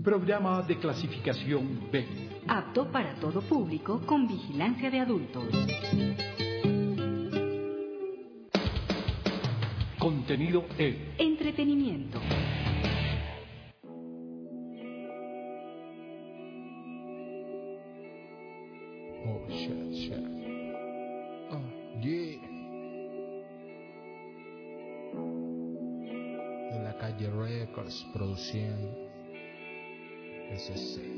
Programa de clasificación B. Apto para todo público con vigilancia de adultos. Contenido E. Entretenimiento. Oh, shit. Yeah. En la calle Records produciendo SC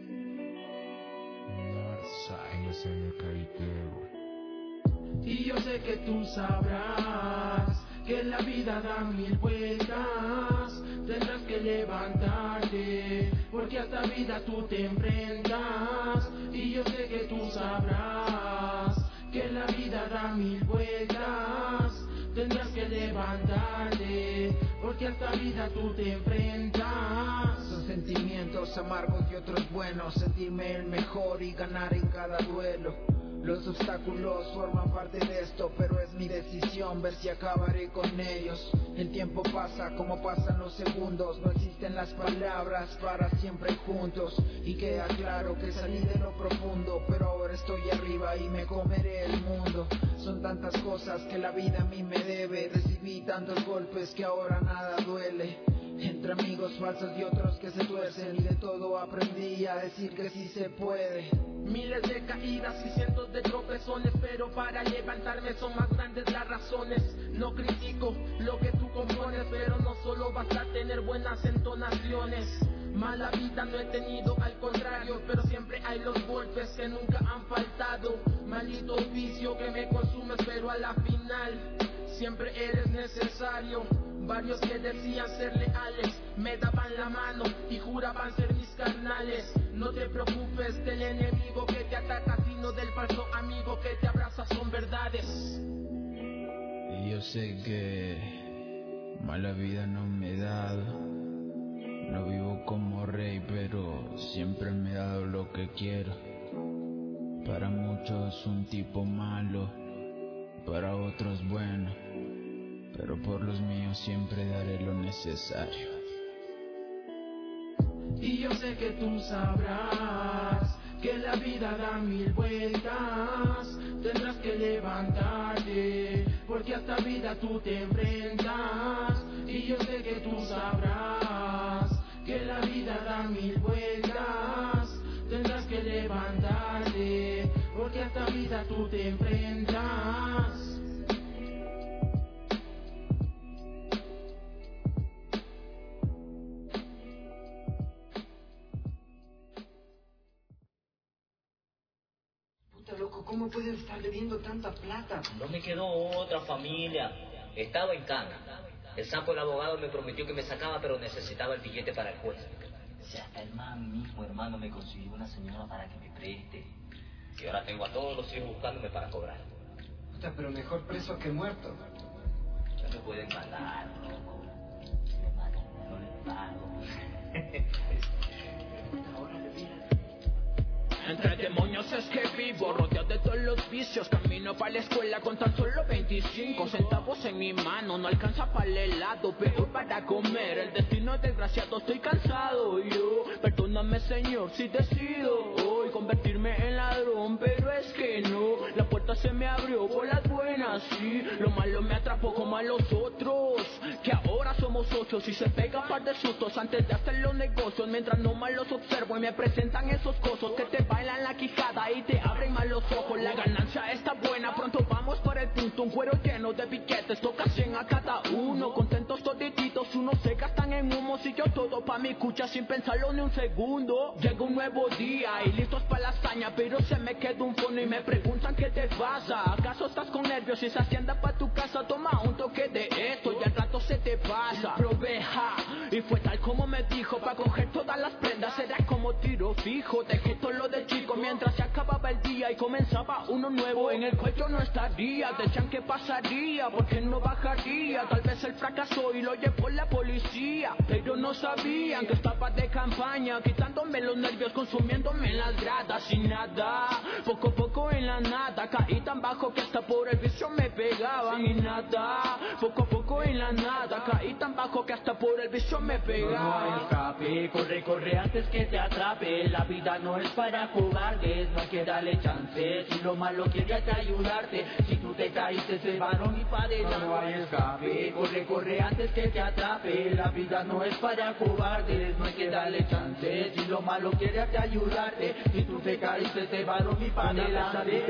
Northside en el carretero. Y yo sé que tú sabrás que la vida da mil vueltas. Tendrás que levantarte, porque a esta vida tú te enfrentas. Y yo sé que tú sabrás que la vida da mil vueltas. Tendrás que levantarte, porque a esta vida tú te enfrentas. Son sentimientos amargos y otros buenos, sentirme el mejor y ganar en cada duelo. Los obstáculos forman parte de esto, pero es mi decisión ver si acabaré con ellos. El tiempo pasa como pasan los segundos, no existen las palabras para siempre juntos. Y queda claro que salí de lo profundo, pero ahora estoy arriba y me comeré el mundo. Son tantas cosas que la vida a mí me debe, recibí tantos golpes que ahora nada duele. Entre amigos falsos y otros que se tuercen, y de todo aprendí a decir que sí se puede. Miles de caídas y cientos de tropezones, pero para levantarme son más grandes las razones. No critico lo que tú compones, pero no solo basta tener buenas entonaciones. Mala vida no he tenido, al contrario, pero siempre hay los golpes que nunca han faltado. Maldito vicio que me consumes, pero a la final siempre eres necesario. Varios que decían ser leales me daban la mano y juraban ser mis carnales. No te preocupes del enemigo que te ataca, sino del falso amigo que te abraza, son verdades. Y yo sé que mala vida no me he dado. No vivo como rey, pero siempre me he dado lo que quiero. Para muchos un tipo malo, para otros bueno, pero por los míos siempre daré lo necesario. Y yo sé que tú sabrás que la vida da mil vueltas. Tendrás que levantarte, porque a esta vida tú te enfrentas. Y yo sé que tú sabrás que la vida da mil vueltas. Tendrás que levantarte, porque a esta vida tú te enfrentas. Loco, ¿cómo puedes estar debiendo tanta plata? No me quedó otra, familia. Estaba en cana. El sapo del abogado me prometió que me sacaba, pero necesitaba el billete para el juez. Si hasta el man mismo, hermano, me consiguió una señora para que me preste. Y ahora tengo a todos los hijos buscándome para cobrar. Puta, pero mejor preso que muerto. Ya me pueden matar, loco. Hermano, no le pago. Ahora mira. Entre demonios es que vivo, rodeado de todos los vicios. Camino para la escuela con tan solo 25 centavos en mi mano. No alcanza para el helado, pero para comer. El destino es desgraciado, estoy cansado. Yo, perdóname señor, si decido hoy convertirme en ladrón, pero es que no. La puerta se me abrió por las buenas, sí. Lo malo me atrapó como a los otros, que ahora somos socios y se pegan par de sustos antes de hacer los negocios. Mientras no mal los observo y me presentan esos cosos que te bailan la quijada y te abren mal los ojos. La ganancia está buena, pronto vamos por el punto. Un cuero lleno de piquetes, toca 100 a cada uno. Contentos todititos, unos se gastan en humos y yo todo pa' mi cucha sin pensarlo ni un segundo. Llega un nuevo día y listos pa' la hazaña, pero se me queda un fono y me preguntan qué te pasa. ¿Acaso estás con nervios y se hacienda pa' tu casa? Toma un toque de esto y al rato se te pasa. Proveja, y fue tal como me dijo, pa' coger todas las prendas era como tiro fijo. Dejé todo lo de chico mientras se acababa el día y comenzaba uno nuevo. En el cuello no estaría, decían que pasaría, porque no bajaría. Tal vez él fracasó y lo llevó la policía, pero no sabían que estaba de campaña, quitándome los nervios, consumiéndome en las gradas y nada. Poco a poco en la nada, caí tan bajo que hasta por el vicio me pegaban y nada. Poco a poco en la nada, caí tan bajo que hasta por el vicio me pegaban. No hay escape, corre corre, corre antes que te atrape. La vida no es para cobardes, no hay que darle chance. Si lo malo quiere ayudarte, si tú te caíste se varón y pa' adelante. No hay escape, corre, corre antes que te atrape. La vida no es para cobardes, no hay que darle chance. Si lo malo quiere ayudarte, si tú te caíste se varón y pa' adelante.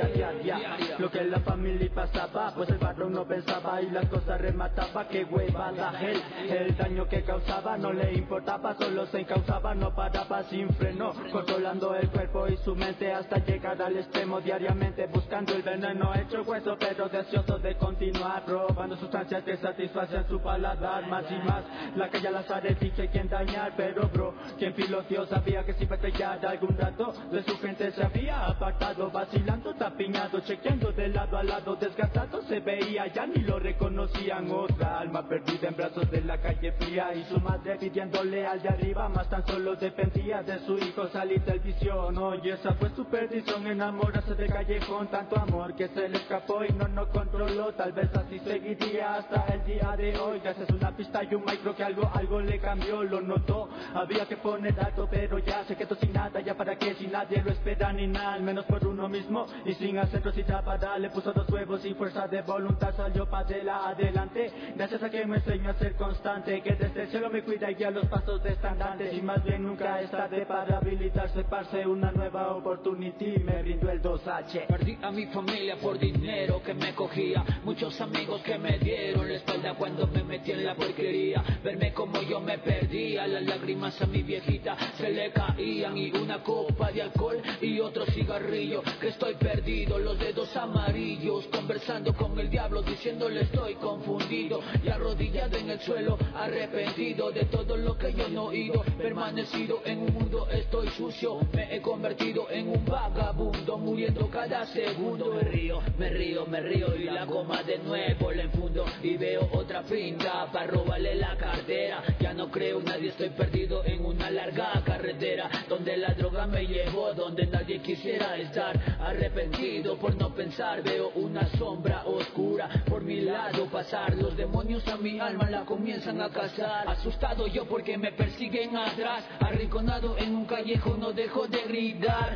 Lo que la familia pasaba, pues el varón no pensaba y las cosas remataba. Que huevada, el daño que causaba no le importaba, solo se encauzaba, no paraba sin freno, controlando el cuerpo y su mente hasta llegar al extremo, diariamente buscando el veneno hecho hueso, pero deseoso de continuar, robando sustancias que satisfacen su paladar, más y más, la calle al azar elige quien dañar, pero bro, quien piloteó sabía que si iba a estrellar algún rato, de su gente se había apartado, vacilando, tapiñado, chequeando de lado a lado, desgastado se veía, ya ni lo reconocían, otra alma perdida en brazos de la calle fría, y su madre pidiéndole al de arriba, más tan solo dependía de su hijo salir del visión, oye, esa fue su perdición, enamorarse de callejón, tanto amor que se le escapó y no controló, tal vez así seguiría hasta el día de hoy, gracias a una pista y un micro que algo le cambió, lo notó, había que poner alto, pero ya se quedó sin nada, ya para qué si nadie lo espera ni nada, al menos por uno mismo, y sin hacerlo sin para le puso 2 huevos y fuerza de voluntad salió para adelante, gracias a que me enseñó a ser constante, que desde el cielo me cuida y guía los pasos de estandartes, y más bien nunca es tarde para habilitarse, parce, una nueva opportunity me brindó el 2H. Perdí a mi familia por dinero que me cogía, muchos amigos que me dieron la espalda cuando me metí en la porquería, verme como yo me perdía, las lágrimas a mi viejita se le caían, y una copa de alcohol y otro cigarrillo, que estoy perdido, los dedos amarillos, conversando con el diablo, diciéndole estoy confundido, y arrodillado en el suelo, arrepentido de todo lo que yo no he oído, permanecido en un mundo, estoy sucio, me he convertido en un vagabundo, muriendo cada segundo, me río, y la goma de nuevo la enfundo, y veo otra pinta para robarle la cartera, ya no creo en nadie, estoy perdido en una larga carretera, donde la droga me llevó, donde nadie quisiera estar, arrepentido por no pensar, veo una sombra oscura por mi lado pasar, los demonios a mi alma la comienzan a cazar, asustado yo porque me persiguen atrás, arrinconado en un callejón no dejo de gritar,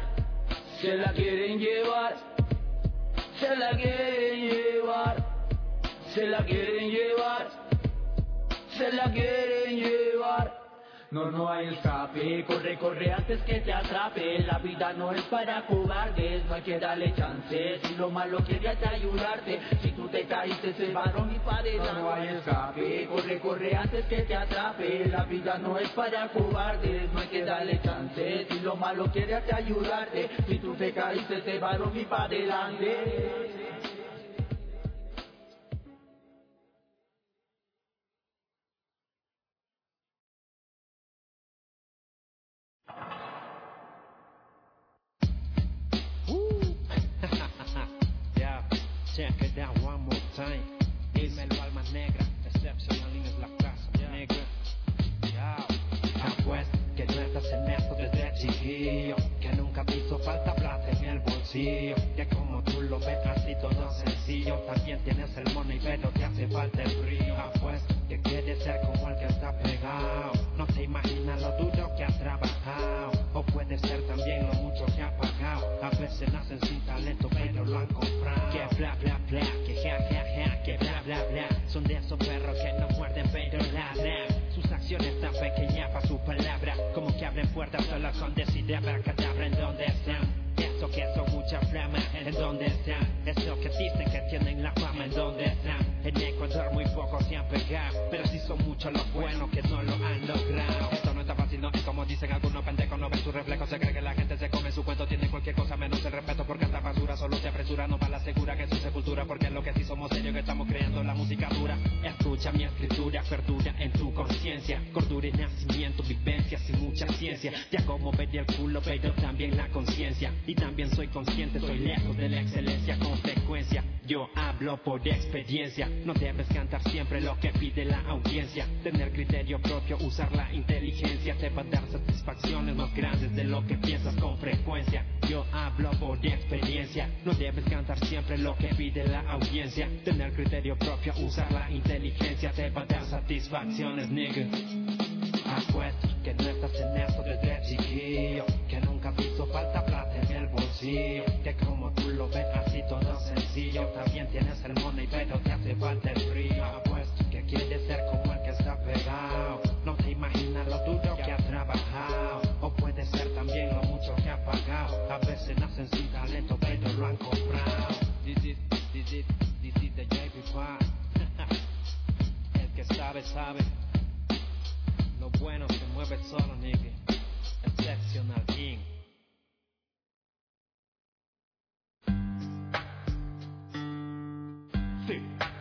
se la quieren llevar, se la quieren llevar, se la quieren llevar, se la quieren llevar. No hay escape, corre, corre antes que te atrape, la vida no es para cobardes, no hay que darle chance, si lo malo quiere ayudarte, si tú te caíste se varón y pa' adelante. No hay escape, corre, corre antes que te atrape, la vida no es para cobardes, no hay que darle chance, si lo malo quiere ayudarte, si tú te caíste se varón y pa' adelante. Check it out one more time. Dímelo alma negra, excepcional es la casa negra. Apuesto que no estás en esto desde chiquillo, que nunca te hizo falta plata en el bolsillo, que como tú lo ves así todo sencillo, también tienes el money pero te hace falta el brillo. Apuesto que quieres ser como el que está pegado, no te imaginas lo duro que has trabajado, o puede ser también lo mucho que ha pagado, a veces nacen sin talento pero lo han comprado. Que bla bla bla, que ja ja ja, que bla bla bla, son de esos perros que no muerden pero ladran, sus acciones tan pequeñas para su palabra, como que abren puertas solo con decir abracadabra. En donde están, eso que son mucha flama, en donde están, eso que dicen que tienen la fama, en donde están. En Ecuador muy pocos se han pegado, pero sí son muchos los buenos que no lo han logrado. Esto no está fácil, no es como dicen algunos pendejos, no ven su reflejo, se cree que la gente se come su cuento, tiene cualquier cosa menos el respeto, porque esta basura solo se apresura, no para la segura que es su sepultura, porque es lo que sí somos serios, que estamos creando la música dura. Escucha mi escritura, perdura en tu conciencia, cordura y nacimiento, vivencias y mucha ciencia, te hago mover el culo pero también la conciencia, y también soy consciente, soy lejos de la excelencia con frecuencia, yo hablo por experiencia, no debes cantar siempre lo que pide la audiencia, tener criterio propio, usar la inteligencia, te va a dar satisfacciones más grandes de lo que piensas con frecuencia, yo hablo por experiencia, no debes cantar siempre lo que pide la audiencia, tener criterio propio, usar la inteligencia, te va a dar satisfacciones, nigga. Apuesto que no estás en esto veces nacen sin talento, pero lo han comprado. This is the JP5. El que sabe, sabe. Lo bueno se mueve solo, nigga. Exceptional King. Sí.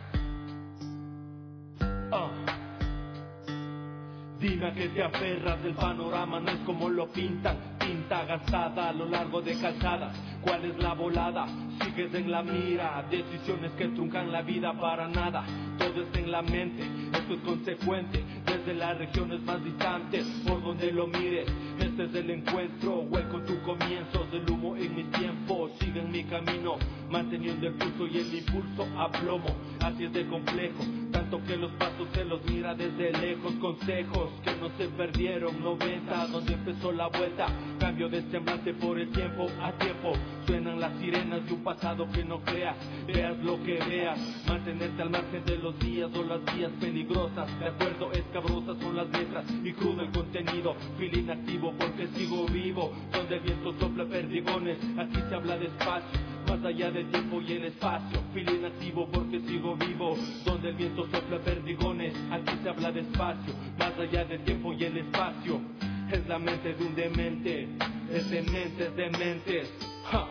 Dime a qué te aferras, el panorama no es como lo pintan. Tinta gastada a lo largo de calzadas. ¿Cuál es la volada? Sigues en la mira, decisiones que truncan la vida para nada. Todo está en la mente, esto es consecuente. Desde las regiones más distantes, por donde lo mires, este es el encuentro. Hueco tu comienzos, el humo en mis tiempos. Sigue en mi camino, manteniendo el pulso y el impulso a plomo. Así es de complejo, tanto que los pasos se los mira desde lejos. Consejos que no se perdieron, 90, donde empezó la vuelta. Cambio de semblante por el tiempo a tiempo. Suenan las sirenas de un pasado que no creas. Veas lo que veas, mantenerte al margen de los días o las vías peligrosas. De acuerdo, escabrosas son las letras y crudo el contenido. Feeling activo porque sigo vivo, donde el viento sopla perdigones. Aquí se habla despacio, más allá del tiempo y el espacio. Feeling activo porque sigo vivo, donde el viento sopla perdigones. Aquí se habla despacio, más allá del tiempo y el espacio. Es la mente de un demente, es de mentes. ¡Ja!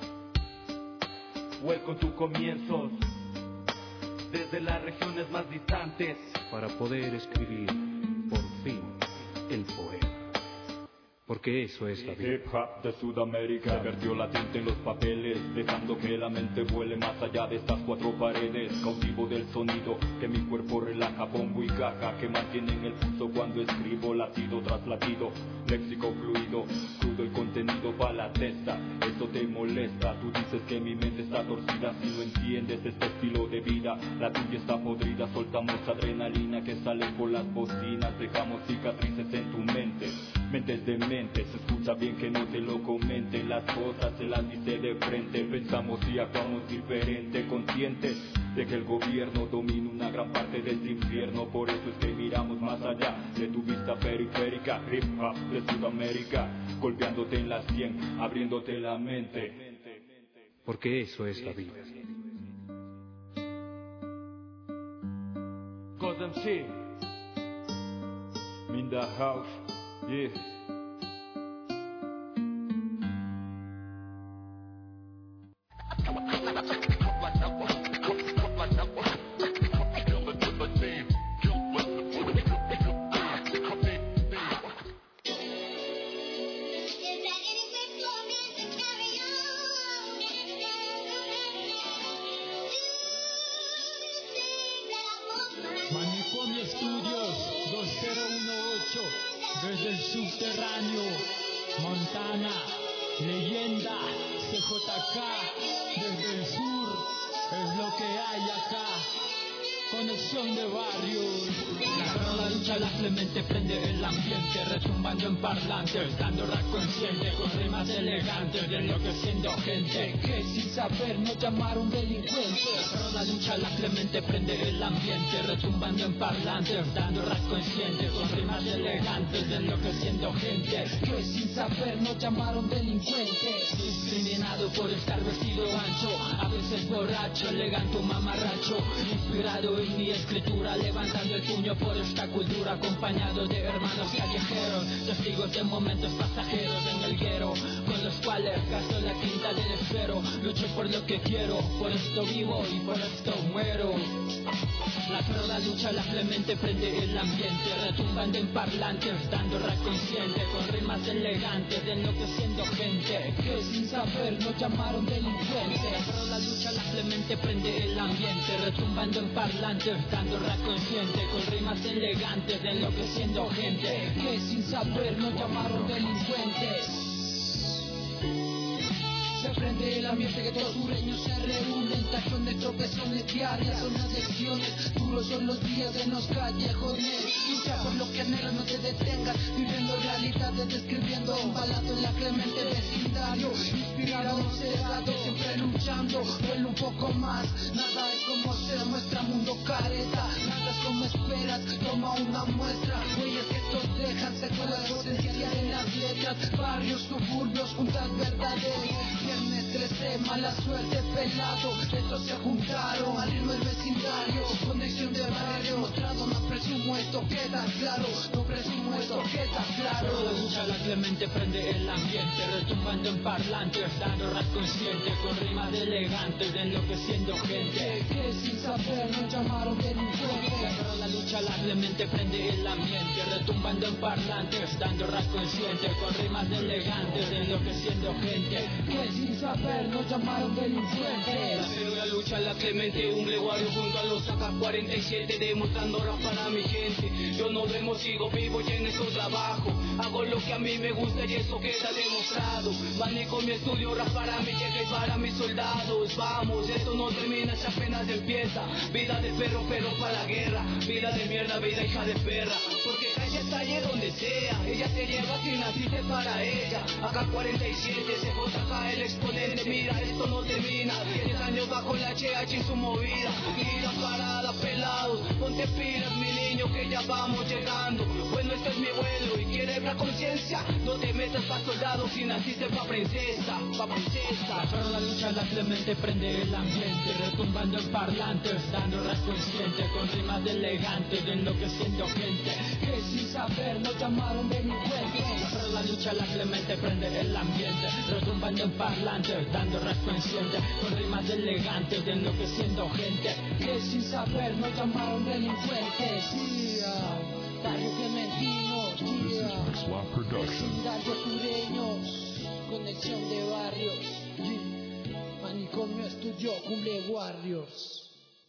Hueco en tus comienzos, desde las regiones más distantes, para poder escribir, por fin, el poema. Porque eso es la vida. Hip hop de Sudamérica se vertió la tinta en los papeles, dejando que la mente vuele más allá de estas cuatro paredes. Cautivo del sonido que mi cuerpo relaja, bombo y caja que mantienen el pulso cuando escribo, latido tras latido, léxico fluido, crudo el contenido pa' la testa. Esto te molesta, tú dices que mi mente está torcida si no entiendes este estilo de vida. La tuya está podrida, soltamos adrenalina que sale por las bocinas, dejamos cicatrices en tu mente. Mentes de mente, se escucha bien que no te lo comenten. Las cosas se las dice de frente, pensamos y actuamos diferente, conscientes de que el gobierno domina una gran parte de este infierno. Por eso es que miramos más allá de tu vista periférica. Hip hop de Sudamérica, golpeándote en la 100, abriéndote la mente. Porque eso es la vida. Gotham City, in the house, yeah. Manicomio Studios 2018, desde el subterráneo, Montana, leyenda, CJK, desde el sur, es lo que hay acá. Conexión de barrios. La lucha la Clemente prende el ambiente, retumbando en parlantes, dando rap consciente con rimas elegantes, enloqueciendo gente que sin saber nos llamaron delincuentes. La lucha la Clemente prende el ambiente, retumbando en parlantes, dando rap consciente con rimas elegantes, enloqueciendo gente que sin saber nos llamaron delincuentes. Discriminado por estar vestido ancho, a veces borracho, elegante, mamarracho, inspirado en mi escritura, levantando el puño por esta cultura, acompañado de hermanos callejeros, testigos de momentos pasajeros en el guero, con los cuales gasto la quinta del esfero. Lucho por lo que quiero, por esto vivo y por esto muero. La cruda lucha la Clemente prende el ambiente, retumbando en parlantes, dando rap consciente con rimas elegantes, enloqueciendo gente que sin saber nos llamaron delincuentes. La cruda lucha la Clemente prende el ambiente, retumbando en parlantes, dando rap consciente con rimas elegantes, enloqueciendo gente que sin saber nos llamaron delincuentes. Se prende el ambiente que todos sureños se reúnen, tachón de tropezones diarias, son las lecciones, duros son los días en los callejones. Lucha por lo que anhelas, no te detengas, viviendo realidades, describiendo un balazo en la Clemente vecindario. Inspirado, cegado, siempre luchando, vuelo un poco más. Nada es como se muestra, mundo careta, nada es como esperas, toma una muestra. Huellas que estos dejan secuelas potenciales en la dieta. ciudad, barrios, suburbios, juntas verdaderos. Viernes 13, mala suerte, pelado. Estos se juntaron al ritmo del vecindario. Conexión de barrio, mostrado, no presumo esto, queda claro. No presumo esto, queda claro. La lucha, la Clemente prende el ambiente, retumbando en parlantes, dando rap consciente, con rimas elegantes, enloqueciendo gente. Que sin saber nos llamaron delincuentes. La lucha, la Clemente prende el ambiente, retumbando en parlantes, dando rap consciente, con rimas elegantes, enloqueciendo gente. Que sin saber nos llamaron delincuentes. Pero la lucha, la Clemente, un leguario junto a los AK-47, demostrando rap para mi gente. Yo no duermo, sigo vivo y en eso trabajo. Hago lo que a mí me gusta y eso queda demostrado. Manejo mi estudio, rap para mi jefe y para mis soldados. Vamos, esto no termina, ya apenas empieza. Vida de perro, pero para la guerra. Vida de mierda, vida hija de perra. Porque calle está allí donde sea. Ella te lleva si naciste para ella. AK-47, CJK, el exponente. Mira, esto no termina. 10 años bajo la HH y su movida. Mira, parada, pelados. Ponte pilas, mi niño, que ya vamos llegando. Bueno, este es mi vuelo y quiere la conciencia. No te metas pa' soldado si naciste pa' princesa, pa' princesa. Pero la lucha, la Clemente prende el ambiente, retumbando en parlantes, dando rap consciente, con rimas elegantes, enloqueciendo gente. Que sin saber nos llamaron delincuentes. Pero la lucha, la Clemente prende el ambiente, retumbando en parlantes, dando rap consciente, con rimas elegantes, enloqueciendo gente. Que sin saber nos llamaron delincuentes. Barrio Clementino, vecindario sureños, conexión de barrios, Manicomio Estudio, Cumple Warriors.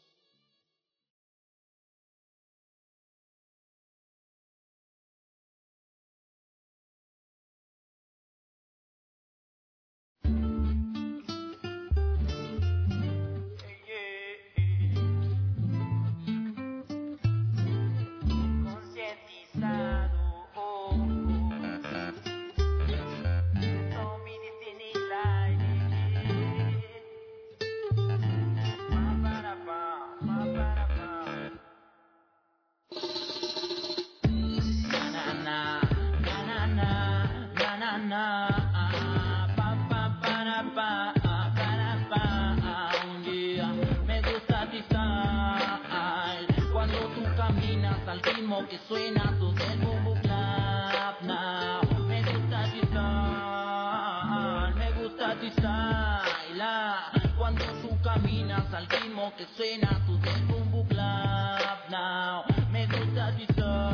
Un día me gusta tu style, cuando tú caminas al ritmo que suena todo el boom boom clap now. Me gusta tu style, me gusta tu style, cuando tú caminas al ritmo que suena todo el boom boom clap now. Me gusta tu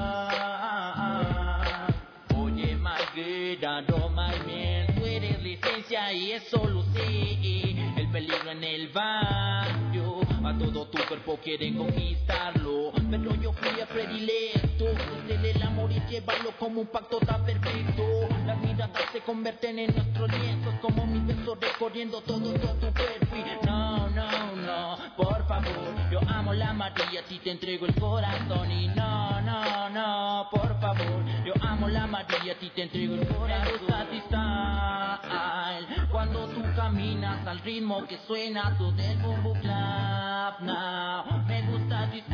style. Oye, Margarita, no my man, tú eres licencia y eso lo sé. El peligro en el barrio, a todo tu cuerpo quieren conquistarlo, pero yo fui a predilecto, desde el amor y llevarlo como un pacto tan perfecto. Las miradas se convierten en nuestros lienzos, como mis besos recorriendo todo tu cuerpo. Y no, no, no, por favor, yo amo la María, a ti te entrego el corazón. Y no, no, no, por favor, yo amo la María, a ti te entrego el corazón. Me gusta tu style, cuando tú caminas al ritmo que suena todo el boom boom clap now. Me gusta tu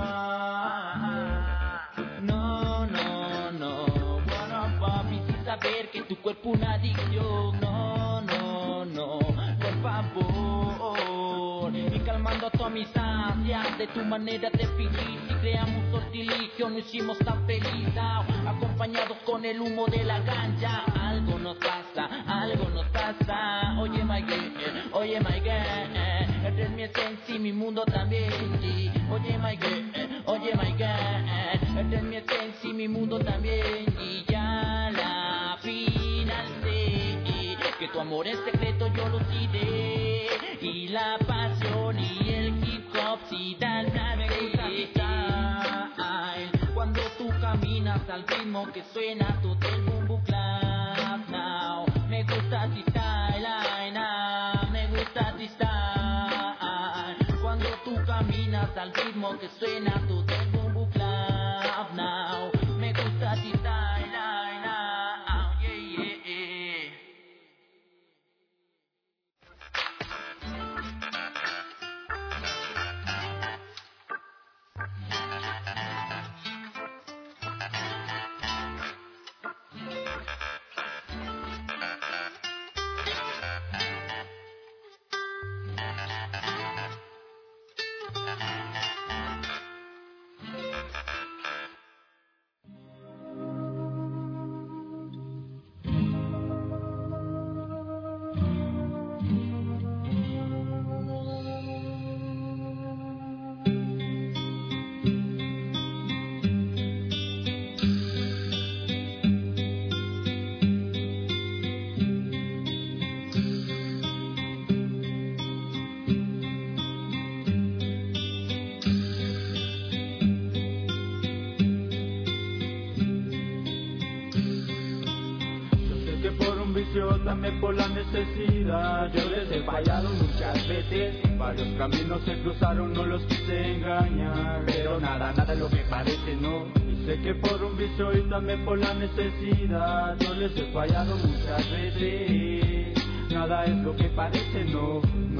style. No, no, no, bueno papi, sin saber que tu cuerpo una adicción. No, no, no, por favor. Y calmando todas mis ansias, de tu manera te fingí. Si creamos sortilegio, no hicimos tan feliz. Acompañados con el humo de la ganja. Algo nos pasa, algo nos pasa. Oye my girl, oye my girl, eres mi esencia y mi mundo también. Oye my girl, oye my girl, eres mi esencia y mi mundo también. Y ya la final sé que tu amor es secreto, yo lo diré. Y la pasión y el hip hop si dan la cuando tú caminas al ritmo que suena todo el boom boom clap now. Me gusta tu style, me gusta tu style, cuando tú caminas al ritmo que suena todo el boom boom clap now. Me gusta tu style, yeah, yeah. que por un vicio, también por la necesidad. Yo les he fallado muchas veces, varios caminos se cruzaron, no los quise engañar. Pero nada es lo que parece, no. Y sé que por un vicio y también por la necesidad, yo les he fallado muchas veces. Nada es lo que parece, no,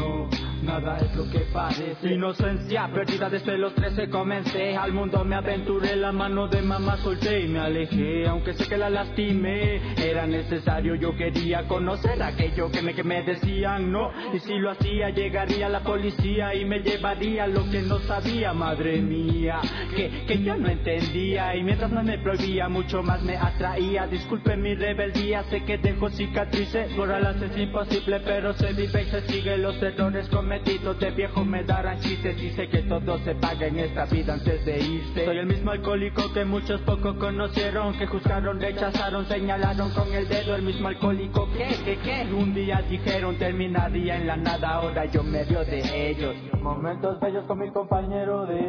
nada es lo que parece. Inocencia perdida desde los 13 comencé. Al mundo me aventuré, la mano de mamá solté y me alejé. Aunque sé que la lastimé, era necesario, yo quería conocer aquello que me decían no. Y si lo hacía, llegaría la policía y me llevaría lo que no sabía, madre mía, que yo no entendía. Y mientras no me prohibía, mucho más me atraía. Disculpe mi rebeldía, sé que dejo cicatrices, borrarlas es imposible, pero se vive y se sigue. Los errores cometidos de viejo me darán chistes, y sé que todo se paga en esta vida antes de irse. Soy el mismo alcohólico que muchos pocos conocieron, que juzgaron, rechazaron, señalaron con el dedo. El mismo alcohólico que un día dijeron terminaría en la nada, ahora yo medio de ellos. Momentos bellos con mi compañero de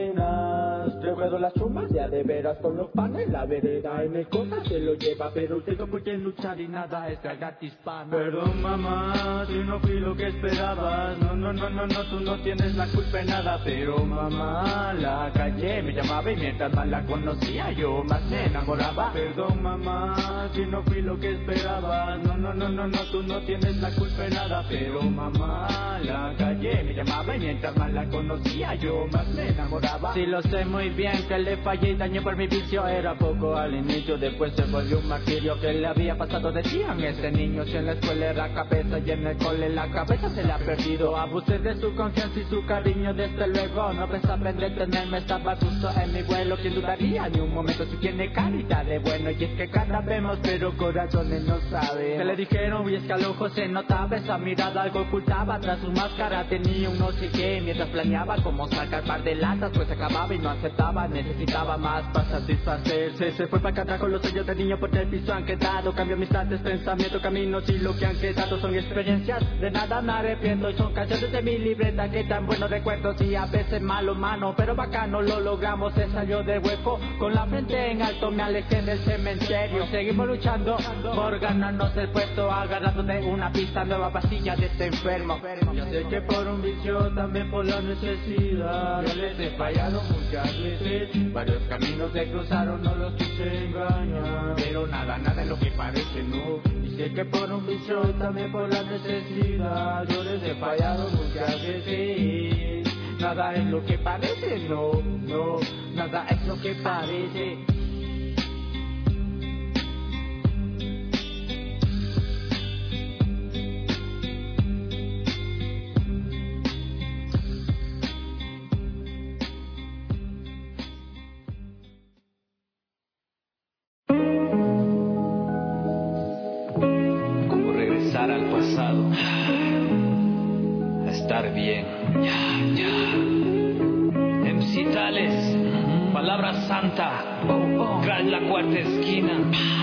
penas, recuerdo las chumas de veras con los panes, la vereda en el cosa se lo lleva, pero tengo por qué luchar y nada es gratis pana. Perdón mamá, si no fui lo que esperabas, no, tú no tienes la culpa en nada. Pero mamá, la calle me llamaba y mientras más la conocía yo más me enamoraba. Perdón mamá, si no fui lo que esperabas, no, tú no tienes la culpa en nada. Pero mamá, la calle me llamaba y mientras más la conocía yo más me enamoraba. Sí lo sé muy bien que le fallé y dañé por mi vicio, era poco al inicio, después se volvió un martirio. Que le había pasado, decían ese niño, si en la escuela era cabeza y en el cole la cabeza se le ha perdido. Abusé de su confianza y su cariño, desde luego no pensaba en detenerme, estaba justo en mi vuelo. ¿Quién dudaría ni un momento si tiene carita de bueno? Y es que cada vemos pero corazones no saben. Que le dijeron y es que al ojo se notaba esa mirada, algo ocultaba tras su máscara, tenía un no sé qué. Mientras planeaba cómo sacar par de latas, pues acababa y no aceptaba, necesitaba más para satisfacerse. Se fue para acá con los sellos de niño por el piso han quedado. Cambio amistades, pensamientos, caminos y lo que han quedado son experiencias. De nada me arrepiento y son canciones de mi libreta que tan buenos recuerdos y a veces malo mano, pero bacano lo logramos. Se salió de hueco con la frente en alto, me alejé del cementerio. Seguimos luchando por ganarnos el puesto, agarrando de una pista nueva pastilla de este enfermo. Yo sé que por un vicio, también por la necesidad, yo les he fallado muchas veces, varios caminos se cruzaron, no los quise engañar. Pero nada es lo que parece, no. Y sé que por un vicio, también por la necesidad, yo les he fallado muchas veces. Nada es lo que parece, no, nada es lo que parece. Como regresar al pasado, a estar bien. MC Tales, Palabra Santa, Crash La Cuarta Esquina,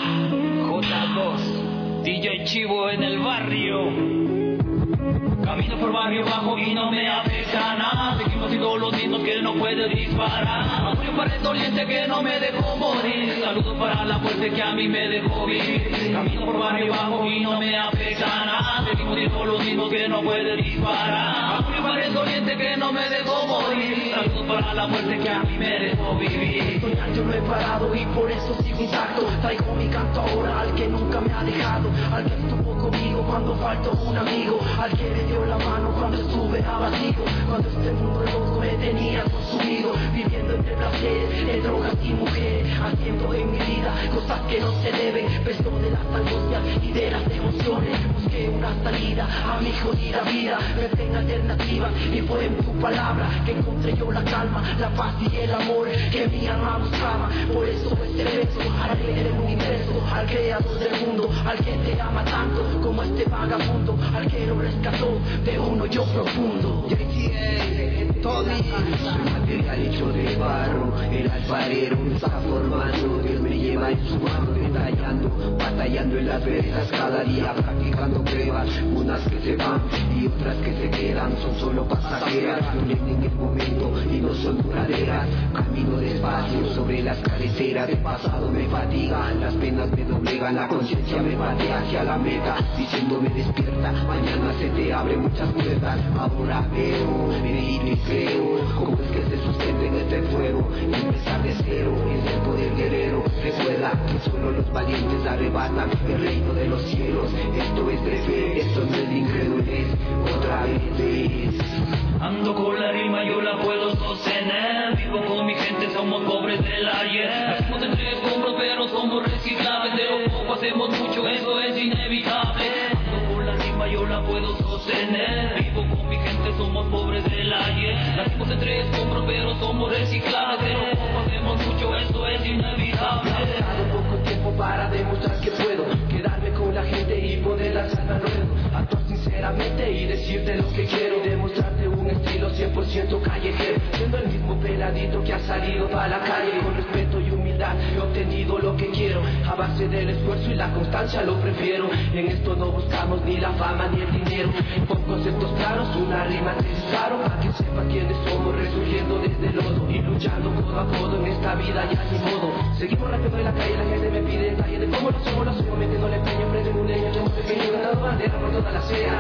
J2, DJ Chivo en el barrio. Camino por barrio bajo y no me afecta nada. Seguimos siendo los mismos que no puede disparar. Apoyo para el doliente que no me dejó morir. Saludos para la muerte que a mí me dejó vivir. Camino por barrio bajo y no me afecta nada. Seguimos siendo los mismos que no puede disparar. Apoyo para el doliente que no me dejó morir. Saludos para la muerte que a mí me dejó vivir. Soñar yo no he parado y por eso sigo intacto. Traigo mi canto ahora al que nunca me ha dejado, al que estuvo conmigo cuando faltó un amigo, al que me dio la mano cuando estuve abatido, cuando este mundo loco me tenía consumido, viviendo entre placeres, de drogas y mujeres, haciendo en mi vida cosas que no se deben, preso de las angustias y de las emociones. Busqué una salida a mi jodida vida, pensé en alternativas y fue en tu palabra que encontré yo la calma, la paz y el amor que mi alma buscaba. Por eso este beso al rey del universo, al creador del mundo, al que te ama tanto como este vagabundo, al que lo rescató de un hoyo profundo. Soy material hecho de barro, el alfarero está formando, Dios me lleva en su mano detallando, batallando en las veredas cada día, practicando pruebas, unas que se van y otras que se quedan, son solo pasajeras, duelen en el momento y no son duraderas. Camino despacio sobre las carreteras, el pasado me fatiga, las penas me doblegan, la conciencia me arrebate hacia la meta, diciéndome despierta, mañana se te abren muchas puertas. Ahora veo, medito y creo, cómo es que se sustenta en este fuego, y empezar de cero es el poder guerrero. Recuerda que solo los valientes arrebatan el reino de los cielos. Esto es de fe, esto no es de incredulez. Otra vez ando con la rima, yo la puedo sostener. Vivo con mi gente, somos pobres del ayer. Hacemos entre escombros, pero somos reciclables. De lo poco hacemos mucho, eso es inevitable. Ando con la rima, yo la puedo sostener. Vivo con mi gente, somos pobres del ayer. Hacemos entre escombros, pero somos reciclables. De lo poco hacemos mucho, eso es inevitable. Me ha dado poco tiempo para demostrar que puedo quedarme con la gente y poder lanzarme al ruedo. Actuar sinceramente y decirte lo que quiero. Demostrarte un estilo 100% callejero, siendo el mismo peladito que ha salido para la calle. Con respeto y humildad he obtenido lo que quiero, a base del esfuerzo y la constancia lo prefiero. En esto no buscamos ni la fama ni el dinero, con conceptos claros, una rima te disparo, para que sepa quiénes somos, resurgiendo desde el lodo y luchando codo a codo en esta vida ya sin modo. Seguimos rapeando en la calle, la gente me pide detalles de cómo lo somos metiéndole empeño, prenden un leño, echamos pequeño, ganando bandera por toda la acera.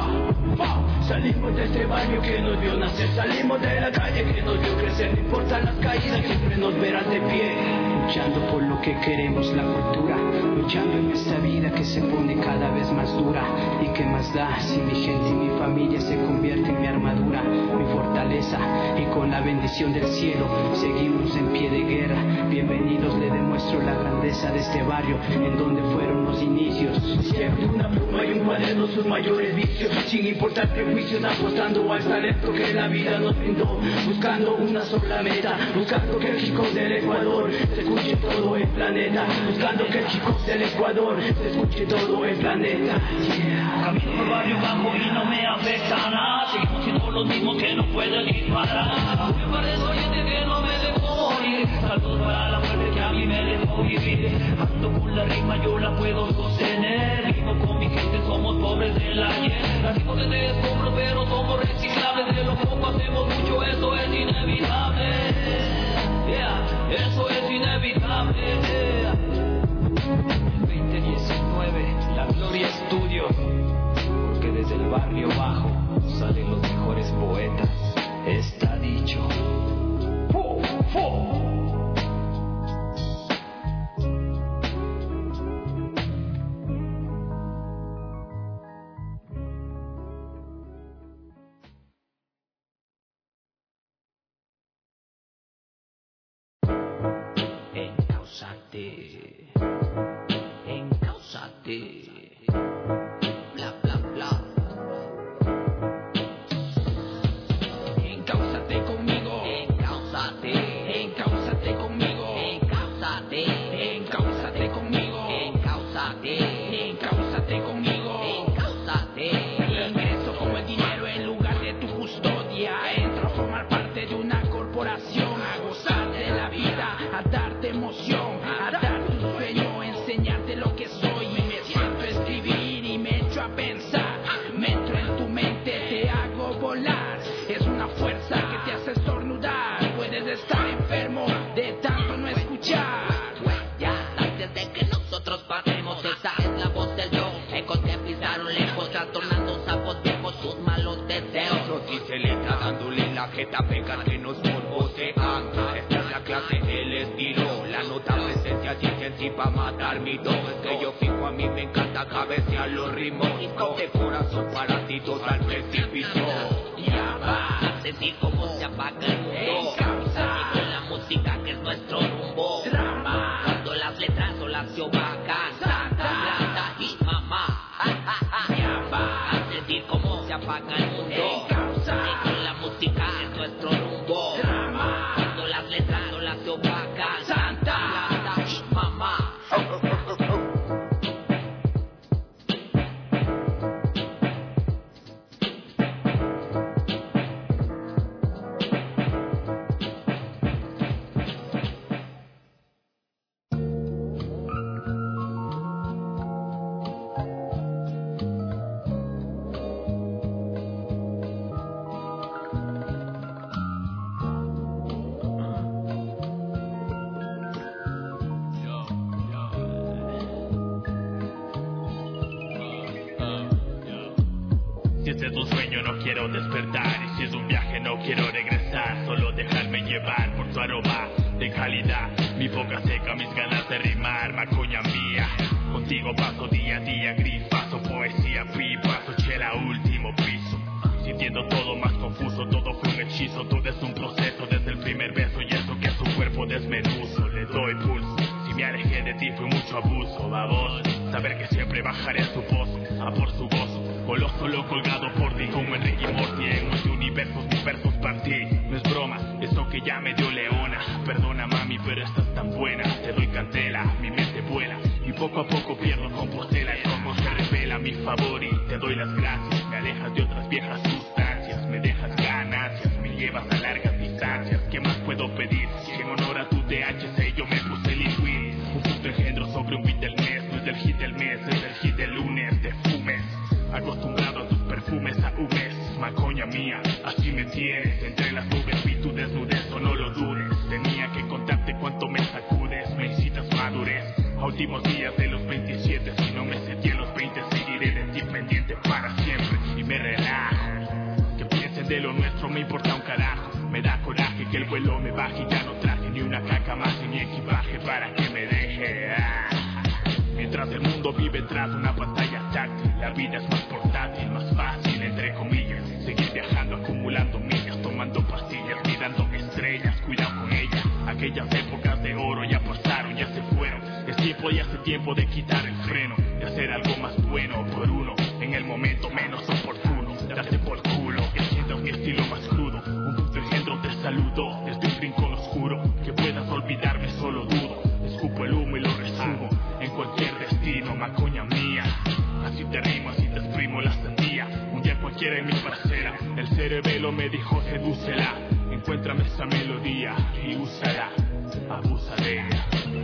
Salimos de este barrio que nos vio nacer, salimos de la calle que nos vio crecer. No importan las caídas, siempre nos verás de pie. Luchando por lo que queremos, la cultura, luchando en esta vida que se pone cada vez más dura. ¿Y qué más da si mi gente y mi familia se convierte en mi armadura, mi fortaleza? Y con la bendición del cielo seguimos en pie de guerra. Bienvenidos, le demuestro la grandeza de este barrio, en donde fueron los inicios. Siempre una pluma y un cuaderno, sus mayores vicios, sin importar prejuicios, apostando al talento que la vida nos brindó, buscando una sola meta, buscando que el chico del Ecuador se escuche todo el planeta, buscando que el chico del Ecuador se escuche todo el planeta. Yeah. Camino por barrio bajo y no me afecta nada, seguimos siendo los mismos que no pueden disparar. Me parece oyente que no me dejó morir, saludos para la muerte que a mí me dejó vivir. Ando con la rima, yo la puedo sostener, vivo con mi gente, somos pobres del ayer. Nacimos de escombros, pero somos reciclables. De lo poco hacemos mucho, eso es inevitable. Yeah, eso es inevitable. Yeah. 2019, La Gloria Estudio, porque desde el barrio bajo salen los mejores poetas. Está dicho. ¡Fu! ¡Fu! Encáusate, bla bla bla. Encáusate conmigo, encáusate, encáusate conmigo, encáusate, encáusate conmigo, encáusate, encáusate conmigo, encáusate. Ingreso como el dinero en lugar de tu custodia, entro a formar parte de una corporación, a gozar de la vida, a darte emoción, a dar tu sueño, enseñarte lo que soy. Y me siento a escribir y me echo a pensar, me entro en tu mente, te hago volar. Es una fuerza que te hace estornudar, puedes estar enfermo de tanto no escuchar. Ya, antes de que nosotros pasemos, esa es la voz del yo. Ecos que pisaron lejos, trastornando sapos viejos, sus malos deseos. Noticia letra dándole la jeta, pega que nos borbotean. Esta es la clase, el estilo, la nota presencia y pa' matar mi don. Es que yo fijo, a mí me encanta cabecear los ritmos. De corazón para ti todo al precipicio. Ya va a sentir cómo se apaga el mundo, y con la música que es nuestro rumbo. Drama, cuando las letras son las que opacan. Santa, plata y mamá. Ya va a sentir cómo se apaga el mundo, y con la música que es nuestro rumbo. Drama, cuando las letras son las que opacan. Santa, plata y mamá. Si este es un sueño no quiero despertar, y si es un viaje no quiero regresar, solo dejarme llevar por tu aroma de calidad. Mi boca seca, mis ganas de rimar, macoña mía. Contigo paso día a día, gris, paso poesía, paso chela, último piso. Sintiendo todo más confuso, todo fue un hechizo, todo es un proceso desde el primer beso, y eso que su cuerpo desmenuzo, le doy pulso. Si me alejé de ti fue mucho abuso, baboso. Saber que siempre bajaré a su voz, a por su gozo. Voló solo colgado por ti como Enrique y Morty. En multiuniversos dispersos partí. No es broma, eso que ya me dio leona. Perdona mami, pero estás tan buena. Te doy candela, mi mente vuela. Y poco a poco pierdo compostela. Y como se revela a mi favor y te doy las gracias. Me alejas de otras viejas sustancias. Me dejas ganancias, me llevas a largas distancias. ¿Qué más puedo pedir? Si en honor a tu THC yo me puse liquid. Un puto engendro sobre un beat del mes. No es del hit del mes, es del hit del lunes. Te fumes, acostumbrado a tus perfumes a UVs. Macoña mía, así me tienes. Entre las nubes vi tu desnudez, o no lo dudes. Tenía que contarte cuánto me sacudes. Me incitas madurez, a últimos días de los 27. Si no me sentí en los 20, seguiré de ti pendiente para siempre. Y me relajo, que piensen de lo nuestro me importa un carajo. Me da coraje que el vuelo me baje y ya no traje ni una caca más en mi equipaje para que me deje. Mientras el mundo vive tras una pantalla táctil, la vida es más portátil, más fácil, entre comillas. Seguir viajando, acumulando millas, tomando pastillas, mirando estrellas, cuidado con ellas. Aquellas épocas de oro ya pasaron, ya se fueron. Es tiempo y hace tiempo de quitar el freno, de hacer algo más bueno por uno, en el momento menos oportuno. Darte por culo, que sientas mi estilo más crudo. Un puto engendro te saludo desde un rincón oscuro. Que puedas olvidarme solo dudo. Escupo el humo y lo resumo en cualquier destino, macoña mía. Así te rimo, así te exprimo la sandía. Un día cualquiera en mi parcela, el cerebelo me dijo sedúcela. Encuéntrame esa melodía y úsala, abusa de ella.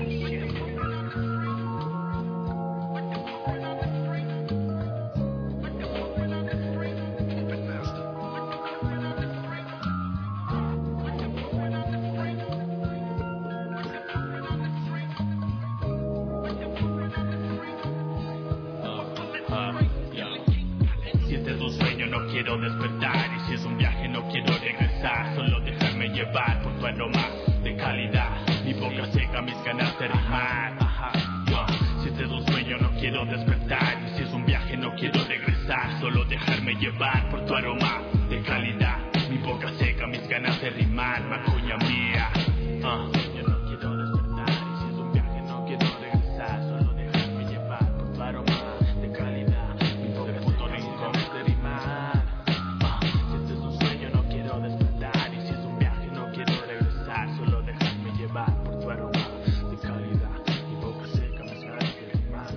Quiero despertar, y si es un viaje no quiero regresar, solo dejarme llevar por tu aroma de calidad. Mi boca seca, mis ganas de rimar. Si este es un sueño no quiero despertar, y si es un viaje no quiero regresar, solo dejarme llevar por tu aroma de calidad. Mi boca seca, mis ganas de rimar, macoña mía. Yo no quiero despertar, y si es un viaje no quiero regresar, solo dejarme llevar por tu aroma de calidad. Mi boca puto rincón de rimar. Solo dejarme llevar por tu aroma de calidad. Mi boca seca, mis ganas de rimar.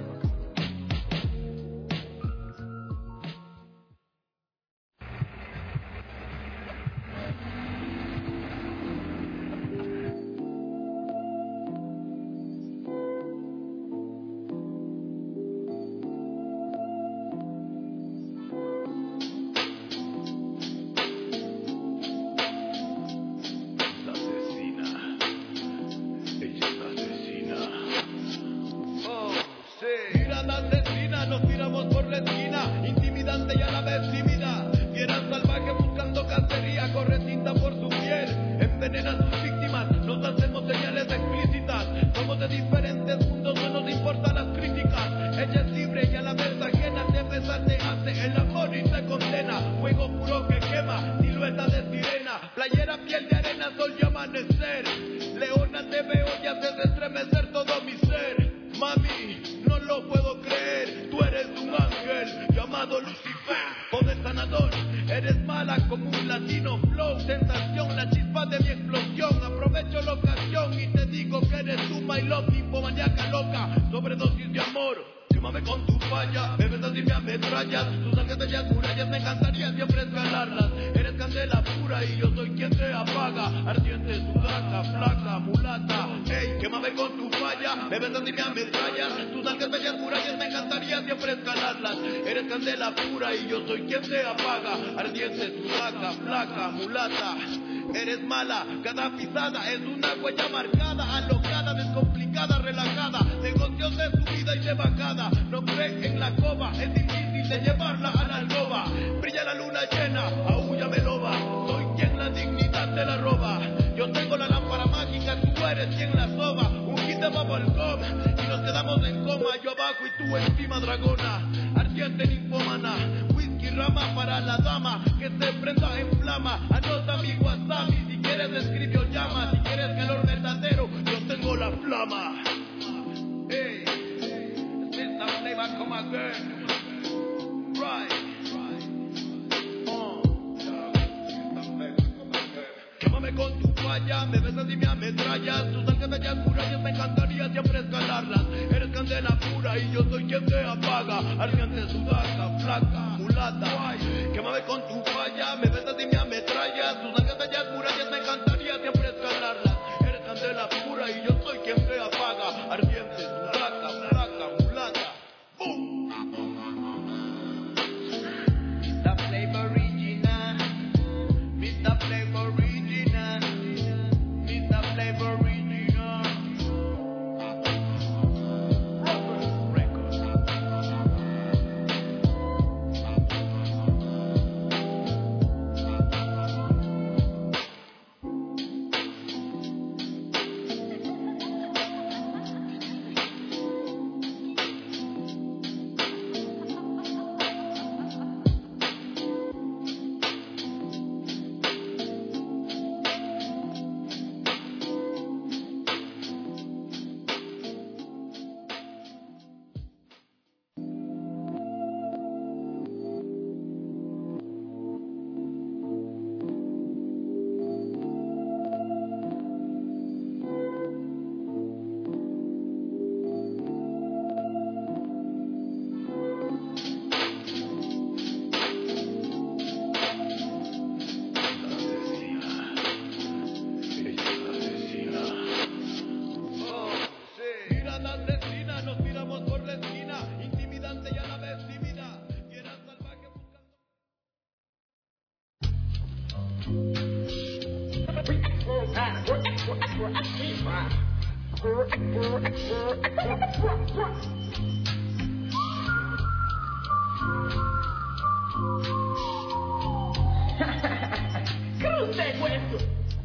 Candela pura y yo soy quien te apaga. Ardiente tu vaca, flaca, mulata. Eres mala, cada pisada es una huella marcada, alocada, descomplicada, relajada. Negocios de subida y de bajada. No cree en la coba, es difícil de llevarla a la alcoba. Brilla abajo y tú encima, dragona. Ardiente ninfómana, whisky rama para la dama que se prenda en flama. Anota mi WhatsApp y si quieres escribe o llama. Si quieres calor verdadero, yo tengo la flama. Hey, esta flavor come again. Right. Quémame con tu falla, me besas y me ametrallas. Tus alcantallas murallas me encantaría siempre escalarlas. Eres candela pura y yo soy quien te apaga. Ardiente sudaca, flaca, mulata. Quémame con tu falla, me besas y me ametrallas. Tus alcantallas murallas me encantaría siempre escalarlas. Eres candela pura y yo soy quien te apaga. Ardiente sudaca, flaca, mulata. ¡Bum! The flavor original, Mr. Flavor original, Mr. Flavor original. Robert Records. Cruz de hueso.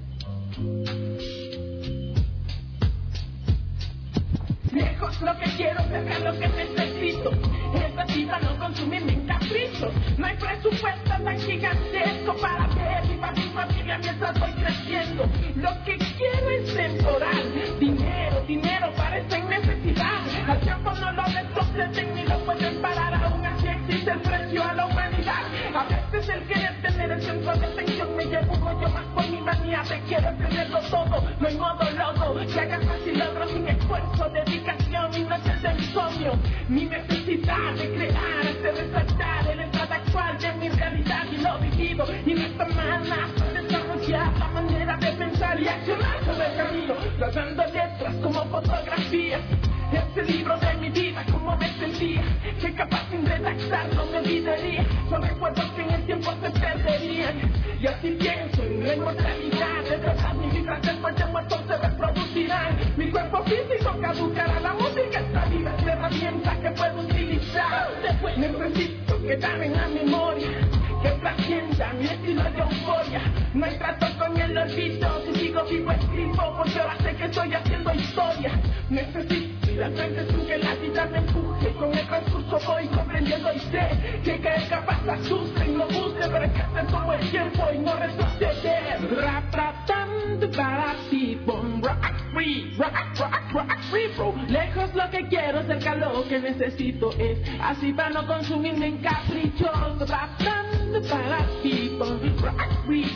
Lejos lo que quiero, cerca lo que necesito. Esta cifra no consumirme en capricho. No hay presupuesto tan gigantesco para ver y para mi familia mientras voy creciendo. Lo que quiero es temporal. Dinero, dinero parece en necesidad. Al tiempo no lo retroceden ni lo pueden parar. Aún así existe el precio a la humanidad. A veces el querer tener el centro de atención me lleva un rollo más por mi manía de quiero tenerlo todo. No hay modo loco que haga fácil logro sin esfuerzo, dedicación y noches de insomnio. Mi necesidad de crear hace resaltar el estado actual de mi realidad y lo vivido. Y no está mal más desarrollar la manera de pensar y accionar sobre el camino, trazando letras como fotografías. Este libro de mi vida, cómo me sentía, que capaz sin redactarlo me olvidaría. Son recuerdos que en el tiempo se perderían. Y así pienso en la inmortalidad. De verdad mis vibras después de muertos se reproducirán. Mi cuerpo físico caducará. La música está viva, es la herramienta que puedo utilizar. Necesito quedar en la memoria, que trascienda mi estilo de euforia. No hay trato con el olvido, si sigo vivo escribo, porque ahora sé que estoy haciendo historia. Necesito ir al frente sin que la vida me empuje. Con el transcurso voy comprendiendo y sé que caer capaz asuste y no busque, pero hay que hacer todo el tiempo y no retroceder. Rap, tratando para ti, rock free, rock free, bro. Lejos lo que quiero, cerca lo que necesito es así para no consumirme en caprichos. Tratando para ti, rock free,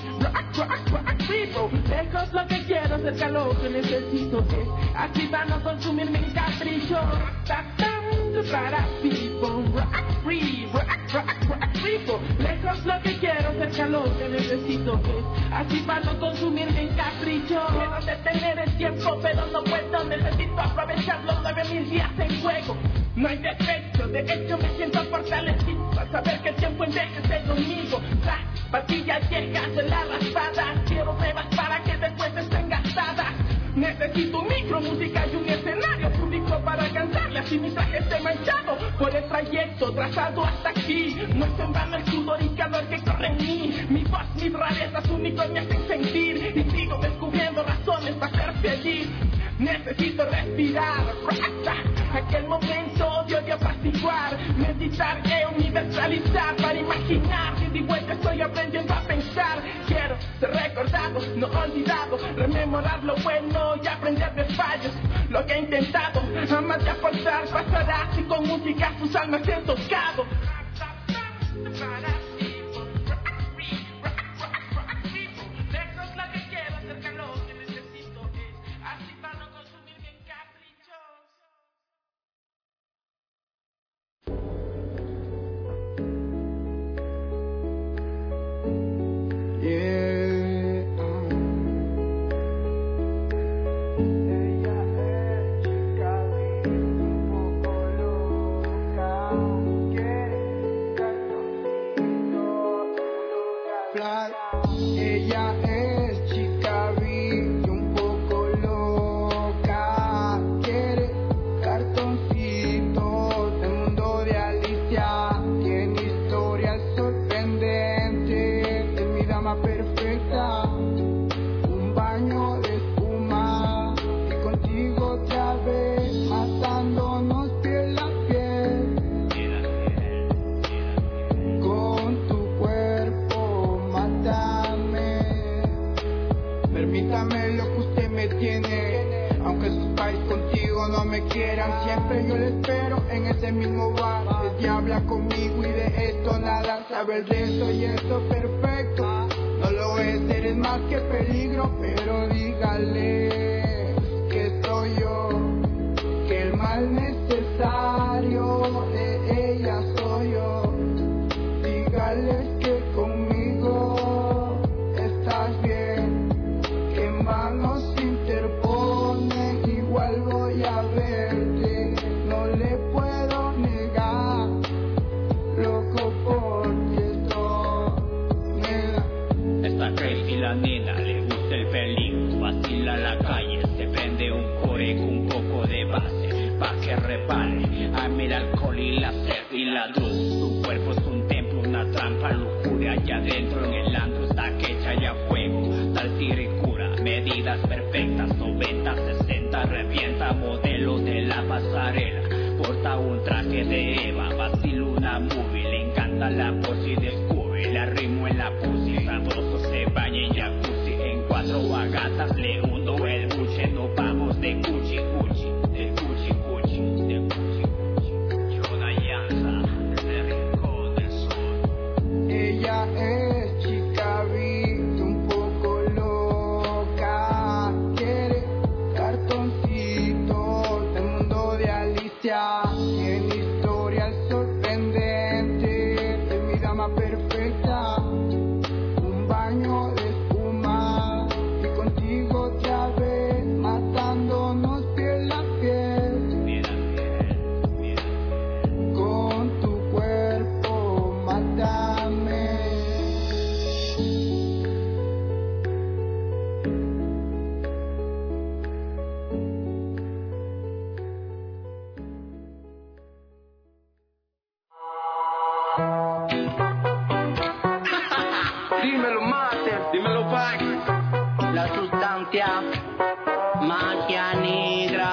rock free, bro. Lejos lo que quiero, cerca lo que necesito es así para no consumirme en caprichos. Tratando para ti, rock free, rock free, bro. Lejos lo que quiero, cerca lo que necesito es así para no consumirme en caprichos. Quiero detener el tiempo, pero no puedo, necesito aprovechar los 9000 días en juego. No hay defecto, de hecho me siento fortalecido al saber que el tiempo envejece conmigo. Las pastillas llegan de la raspada, quiero pruebas para que después estén gastadas. Necesito un micro, música y un escenario público para cantarle así mi traje esté manchado por el trayecto trazado hasta aquí. No es en vano el sudor y calor que corre en mí. Mi voz, mis rarezas únicos me hacen sentir y sigo descubriendo razones para ser feliz. necesito respirar. Aquel momento de odio apaciguar, meditar e universalizar para imaginar que de vuelta estoy aprendiendo a pensar. Quiero ser recordado, no olvidado, rememorar lo bueno y aprender de fallos. Lo que he intentado, jamás de aportar, pasará si con música sus almas he tocado. Ella es chica vi y un poco loca, quiere cartoncitos del mundo de Alicia, tiene historias sorprendentes, es mi dama perfecta, un baño de espuma y contigo otra vez, matándonos piel a piel, con tu cuerpo mátame, permítame lo que usted me tiene, aunque sus pais contigo no me quieran, siempre yo le espero en ese mismo bar, ella habla conmigo y de esto nada sabe el resto y eso perfecto, no lo es, eres más que peligro, pero dígale que soy yo, que el mal necesario de ella soy yo, dígales que conmigo estás bien, que en manos se interponen, igual voy a verte, no le puedo negar, loco porque esto me da. Esta crazy la nena, le gusta el peligro, vacila la calle, se prende un core con un poco de base, pa' que repare, ame el alcohol y la sed y la luz, tu cuerpo es un templo, una trampa, lujuria, allá adentro en el antro está que echa ya fuego, tal tira y cura, medidas perfectas, 90, 60, revienta, modelo de la pasarela, porta un traje de Eva, vacila una movie, le encanta la pose y descubre, la ritmo en la pussy, sabroso se baña en jacuzzi, en 4 bagatas le hundo el buche, nos vamos de cuchi cuchi, de cuchi cuchi, de cuchi cuchi, yo la llanza, de rincón del sur. Ella es chica vi, un poco loca, quiere cartoncitos del mundo de Alicia, tiene historias sorprendentes, es mi dama perfecta, un baño de espuma y contigo otra vez, matándonos piel a piel, con tu cuerpo mátame. Dímelo, Master, dímelo, Pac. La sustancia magia negra.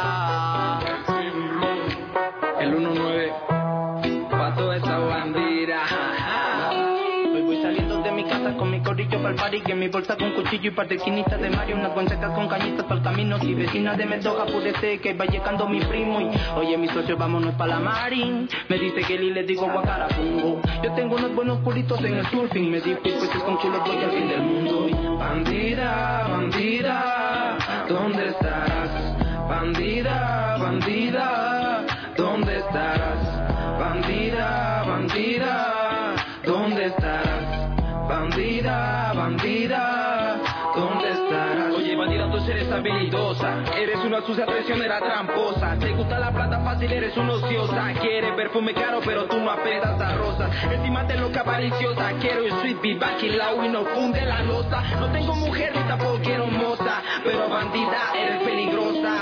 El 19, pa' toda esa bandera. Hoy voy saliendo de mi casa con mi corillo pa'l party, que mi bolsa con cuchillo y par de esquinitas de Mario, unas guancacas con cañitas pa'l camino, y vecinas de Mendoza purece que va llegando mi primo, y oye mi socio vámonos pa' la marín, me dice que le digo guacarapungo, yo tengo unos buenos culitos en el surfing, me dijo pues con culo voy al fin del mundo, y bandida, bandida, ¿dónde estarás? Bandida, bandida, ¿dónde estarás? Bandida, bandida, ¿dónde estarás? Bandida, bandida, ¿dónde estarás? Oye, bandida, tú eres habilidosa, eres una sucia traicionera tramposa, te gusta la plata fácil, eres una ociosa, quieres perfume caro, pero tú no apetas a rosas, encima te loca avariciosa, quiero el sweet beat, baquilao y no funde la losa, no tengo mujer ni tampoco quiero moza, pero bandida, eres peligrosa,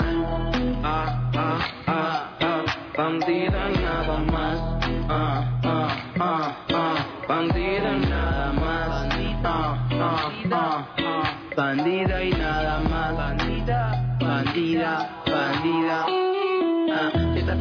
bandida nada más, bandida nada más, bandida y nada más, bandida, bandida.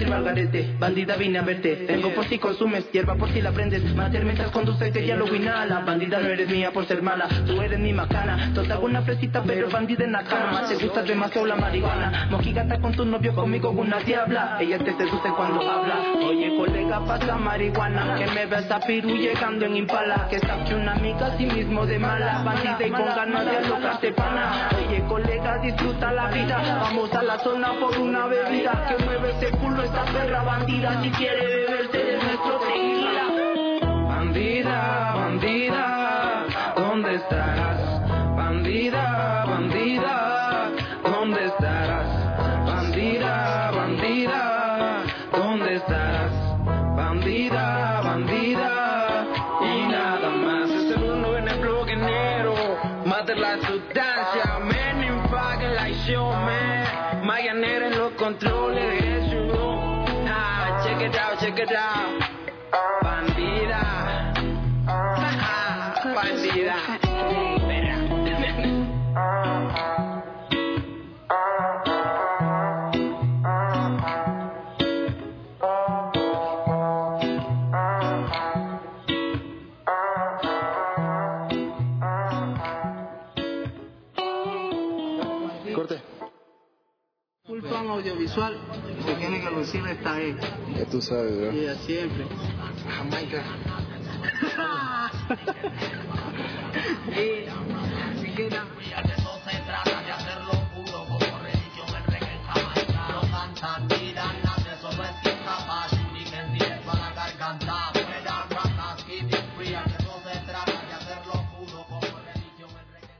sentirme al garete. Bandida vine a verte. Tengo por si consumes hierba, por si la prendes. Mater mientras conduces que ya lo inhala. Bandida no eres mía por ser mala, tú eres mi macana. Toda una fresita pero bandida en la cama. Te gusta demasiado la marihuana. Mojigata con tu novio, conmigo una diabla. Ella te seduce cuando habla. Oye colega, pasa marihuana. Que me ves a Piru llegando en Impala. Que saque una amiga así mismo de mala. Bandida y con ganas de alocarte pana. Oye colega, disfruta la vida. Vamos a la zona por una bebida. Que mueve ese culo esta perra bandida. Si quiere beberse de nuestro tequila. Bandida, bandida, ¿dónde estarás? Bandida, bandida, ¿dónde estarás? Bandida, bandida, ¿dónde estarás? Bandida, bandida, y nada más. Este mundo en el bloque negro, mata la sustancia, men infagan la acción, man. Maya negra en los controles de eso. Check it out, check it out. Bandida, bandida. Corte. Full fan audiovisual, se tiene que lucir esta vez. Ya tú sabes, ¿verdad? Y siempre. Jamaica. Si queda. De eso se trata, de hacerlo puro como religión el reggae en Jamaica. No cantan ni dan nada, solo es incapaz. Indiquen directo a la garganta. Fuera ratas, keep it free. De eso se trata, de hacerlo puro como religión el reggae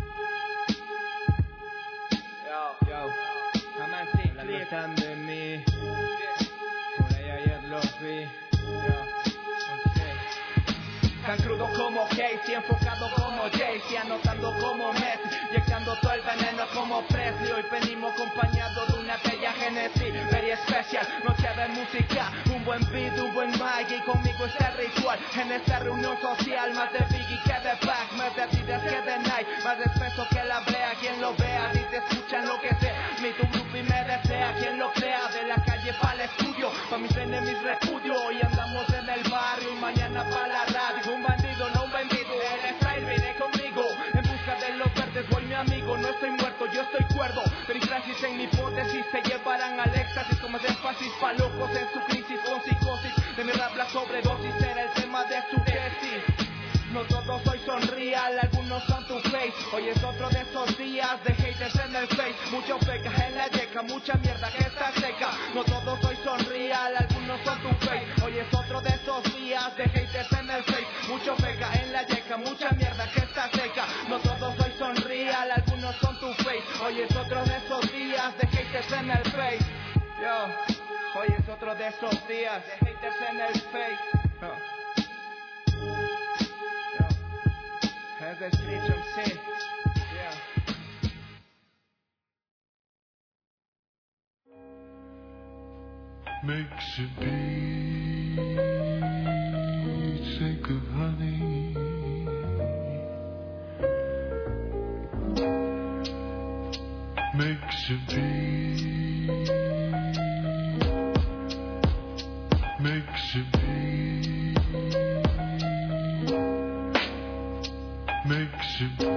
en Yo, jamás sí, la están de mí. Por ahí ayer lo vi. Tan crudo como Casey, enfocado como Jay-Z, anotando como Messi, y echando todo el veneno como Presley. Hoy venimos acompañados de una bella Genesis, very especial, noche de música, un buen beat, un buen mic, y conmigo está el ritual, en esta reunión social, más de Biggie que de Pac, más de Adidas que de Nike, más espeso que la brea, quien lo vea, y te escuchan lo que sea, mi tu grupo y me desea, quien lo crea, de la calle para el estudio, pa' mis enemigos repudio, hoy andamos en el barrio, y mañana para la radio. Un bandido, no un vendido, el style viene conmigo. En busca de los verdes voy mi amigo. No estoy muerto, yo estoy cuerdo. Perifrasis en mi hipótesis te llevarán al éxtasis. Como es énfasis pa' locos en su crisis con psicosis. De mi rap la sobredosis era el tema de su tesis. No todos hoy son real, algunos son tu face. Hoy es otro de esos días de haters en el face. Mucho feca en la yeca, mucha mierda que está seca. No todos hoy son real, algunos son tu face. Hoy es otro de esos días de haters en el face. Mucho feca en la yeca, mucha mierda que está seca. No todos hoy son real, algunos son tu face. Hoy es otro de esos días de haters en el face. Yo, hoy es otro de esos días de haters en el face. As the streets from say, yeah. Makes a beat, think of honey. Makes a beat, makes a beat. Makes it.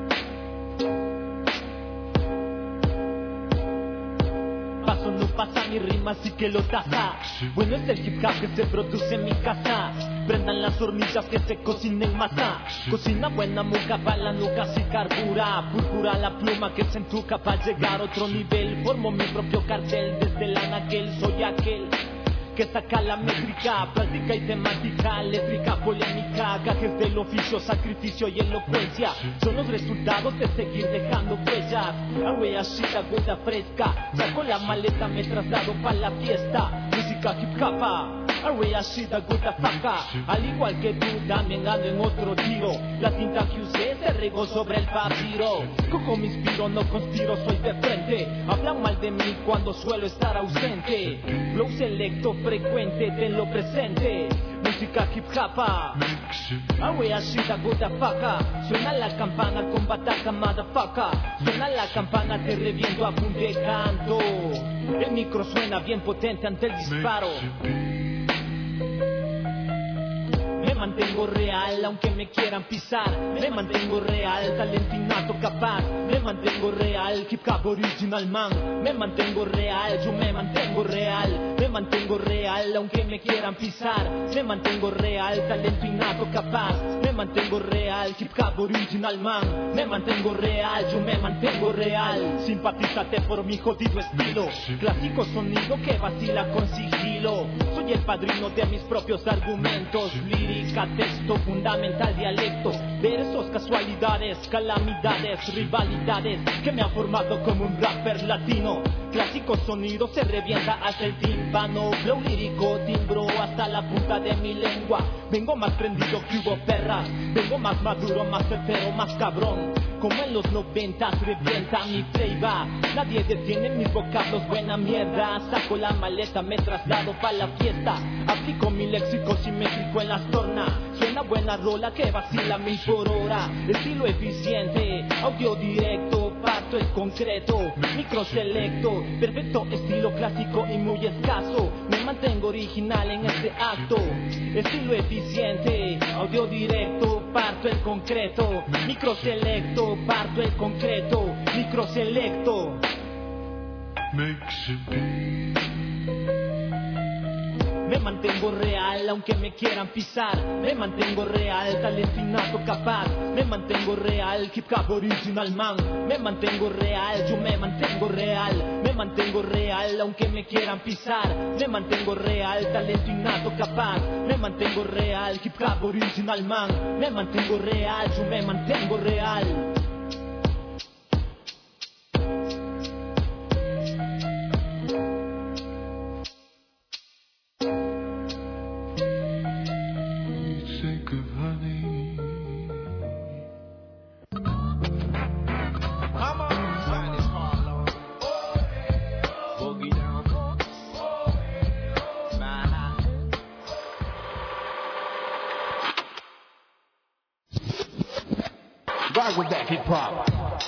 Paso no pasa, mi rima sí que lo taza. Bueno es el hip hop que se produce en mi casa. Prendan las hornillas que se cocinen en masa. Cocina buena muca para la nuca sin carbura. Púrpura la pluma que se entuca para llegar a otro nivel. Formo mi propio cartel desde el anaquel. Soy aquel que saca la métrica, práctica y temática, eléctrica, polémica, gajes del oficio, sacrificio y elocuencia. Son los resultados de seguir dejando huellas. Agüe así la gota fresca, saco la maleta, me traslado pa' la fiesta. Música hip hop, arre así da gota faca. Al igual que tú, también ando en otro tiro. La tinta que usé se regó sobre el papiro. Cojo me inspiro, no conspiro, soy de frente. Hablan mal de mí cuando suelo estar ausente. Flow selecto, frecuente, tenlo presente. Música música hip hop. Away ashita gotafaka. Suena la campana con bataca motherfucker. Suena la campana, te reviento a punto de canto. El micro suena bien potente ante el disparo. Me mantengo real aunque me quieran pisar. Me mantengo real, talento innato capaz. Me mantengo real, hip hop original man. Me mantengo real, yo me mantengo real. Me mantengo real aunque me quieran pisar. Me mantengo real, talento innato capaz. Me mantengo real, hip hop original man. Me mantengo real, yo me mantengo real. Simpatízate por mi jodido estilo. Clásico sonido que vacila con sigilo. Soy el padrino de mis propios argumentos. Lírica, texto, fundamental dialecto. Versos, casualidades, calamidades, rivalidades que me ha formado como un rapper latino. Clásico sonido se revienta hasta el tímpano. Flow lírico, timbro hasta la punta de mi lengua. Vengo más prendido que hubo perras. Vengo más maduro, más certero, más cabrón. Como en los 90s revienta mi playba. Nadie detiene mis vocablos, buena mierda. Saco la maleta, me traslado pa' la fiesta. Aplico mi léxico simétrico en las tornas. Suena buena rola que vacila 1000 por hora. Estilo eficiente, audio directo, parto el concreto. Micro selecto, perfecto estilo clásico y muy escaso. Me mantengo original en este acto. Estilo eficiente, audio directo, parto el concreto. Micro selecto, parto el concreto. Micro selecto. Me mantengo real aunque me quieran pisar. Me mantengo real, talento innato capaz. Me mantengo real, hip hop original man. Me mantengo real, yo me mantengo real. Me mantengo real aunque me quieran pisar. Me mantengo real, talento innato capaz. Me mantengo real, hip hop original man. Me mantengo real, yo me mantengo real. With that hip hop.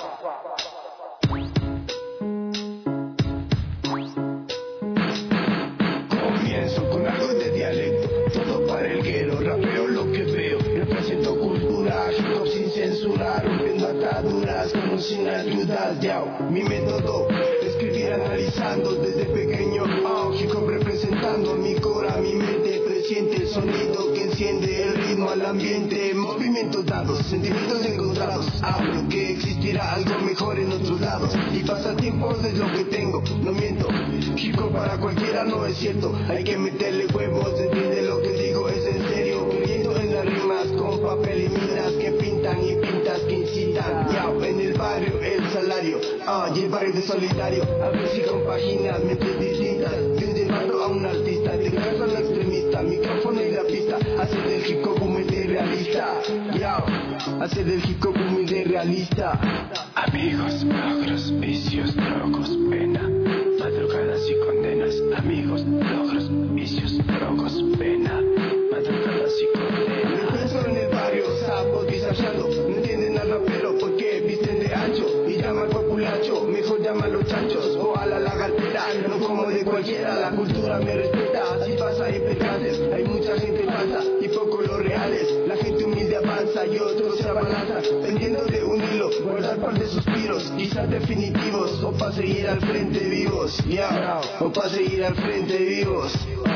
Comienzo con algo de dialecto, todo para el guero, rapeo lo que veo, represento cultura, hip hop sin censurar, rompiendo ataduras, como sin ayudas, yao, mi método, escribir analizando desde pequeño, hip hop representando mi cora, mi mente, presiente el sonido que enciende el ritmo al ambiente, movimientos dados, sentimientos encontrados, hablo que existirá algo mejor en otros lados, y pasatiempos es lo que tengo, no miento, hip hop para cualquiera no es cierto, hay que meterle huevos, entiende lo que digo es en serio, creyendo en las rimas con papel y minas que pintan y pintas que incitan, yao, en el barrio el salario, y el barrio de solidario, a ver si compaginas mentes distintas, de un demando a un artista, de cabeza a un extremista, micrófono y la pista, hacer del hip hop humilde y realista, yao, hacer del hip hop humilde y realista. Amigos, logros, vicios, drogos, pena, madrugadas y condenas. Amigos, logros, vicios, drogos, pena, madrugadas y condenas. Me pienso en el barrio, sapos disfrazando, no entienden al rapero porque visten de ancho y llama al populacho, mejor llama a los chanchos o a la lagartera, no como de cualquiera, la cultura me respeta, así pasa en percances, hay mucha gente falsa y poco los reales, la gente humilde avanza y otros se abalanzan, pendiendo de un hilo, guardar par de suspiros, quizás definitivos, o para seguir al frente vivos, yeah, o para seguir al frente vivos,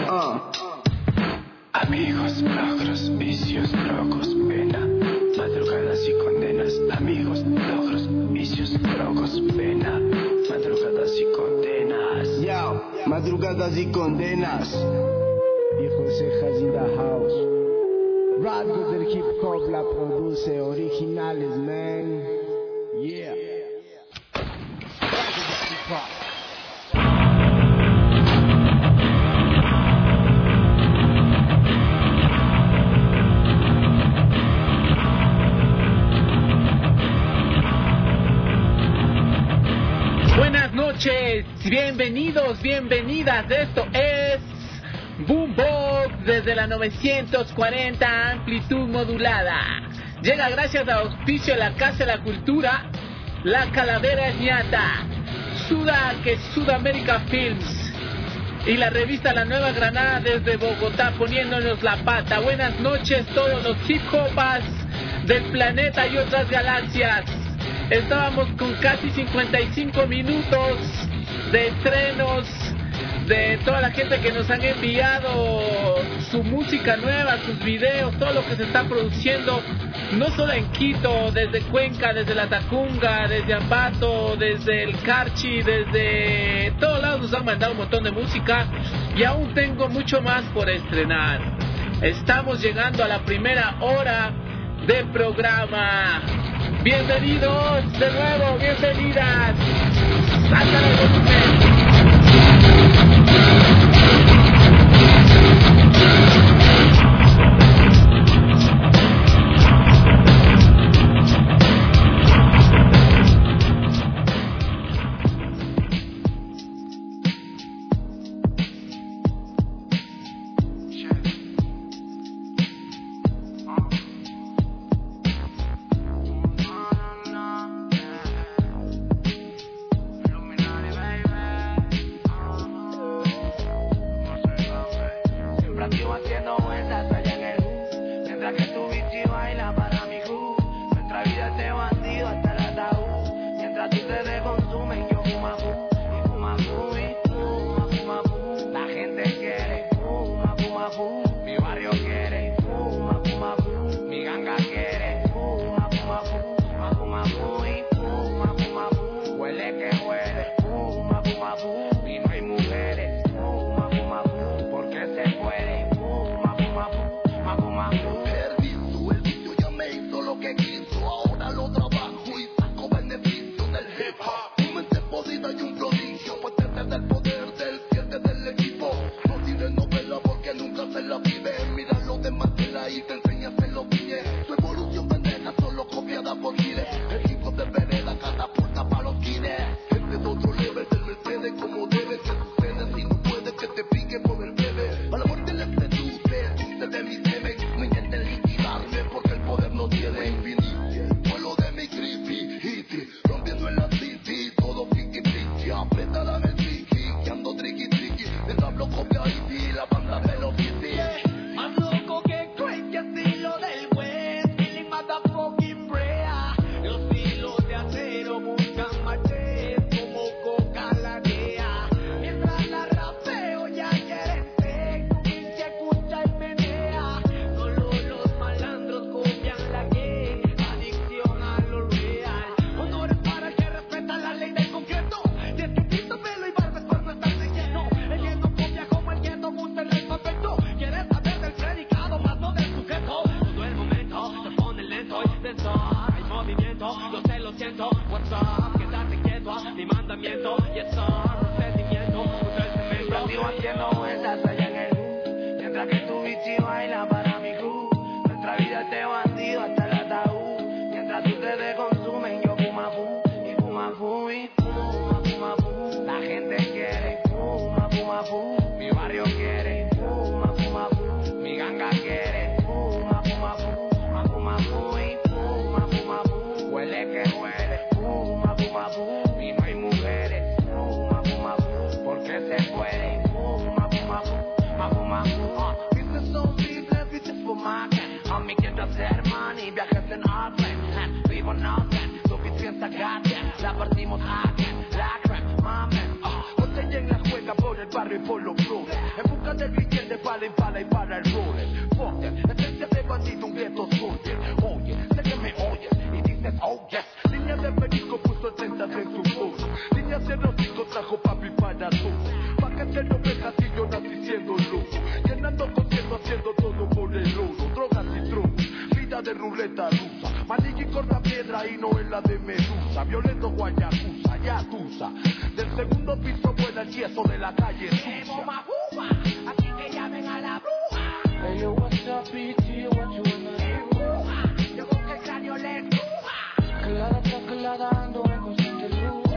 Amigos, logros, vicios, drogos, pena, madrugadas y condenas. Amigos, logros, vicios, drogos, pena, madrugadas y condenas. Yao, madrugadas y condenas. Y José Has in the house. Radio del hip hop la produce originales, man. Yeah. Buenas noches, bienvenidos, bienvenidas. Esto es Boombox desde la 940 amplitud modulada. Llega gracias a auspicio de la Casa de la Cultura, La Calavera es ñata, Suda que Sudamérica Films y la revista La Nueva Granada desde Bogotá poniéndonos la pata. Buenas noches todos los hip hopas del planeta y otras galaxias. Estábamos con casi 55 minutos de estrenos de toda la gente que nos han enviado su música nueva, sus videos, todo lo que se está produciendo, no solo en Quito, desde Cuenca, desde la Tacunga, desde Ambato, desde el Carchi, desde todos lados nos han mandado un montón de música y aún tengo mucho más por estrenar. Estamos llegando a la primera hora de programa. Bienvenidos de nuevo, bienvenidas. Sáltale el volumen.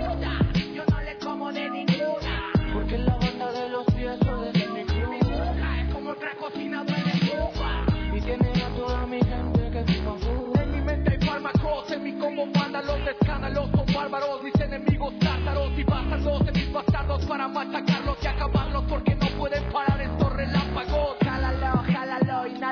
Yo no le como de ninguna, porque la banda de los pies lo de mi club.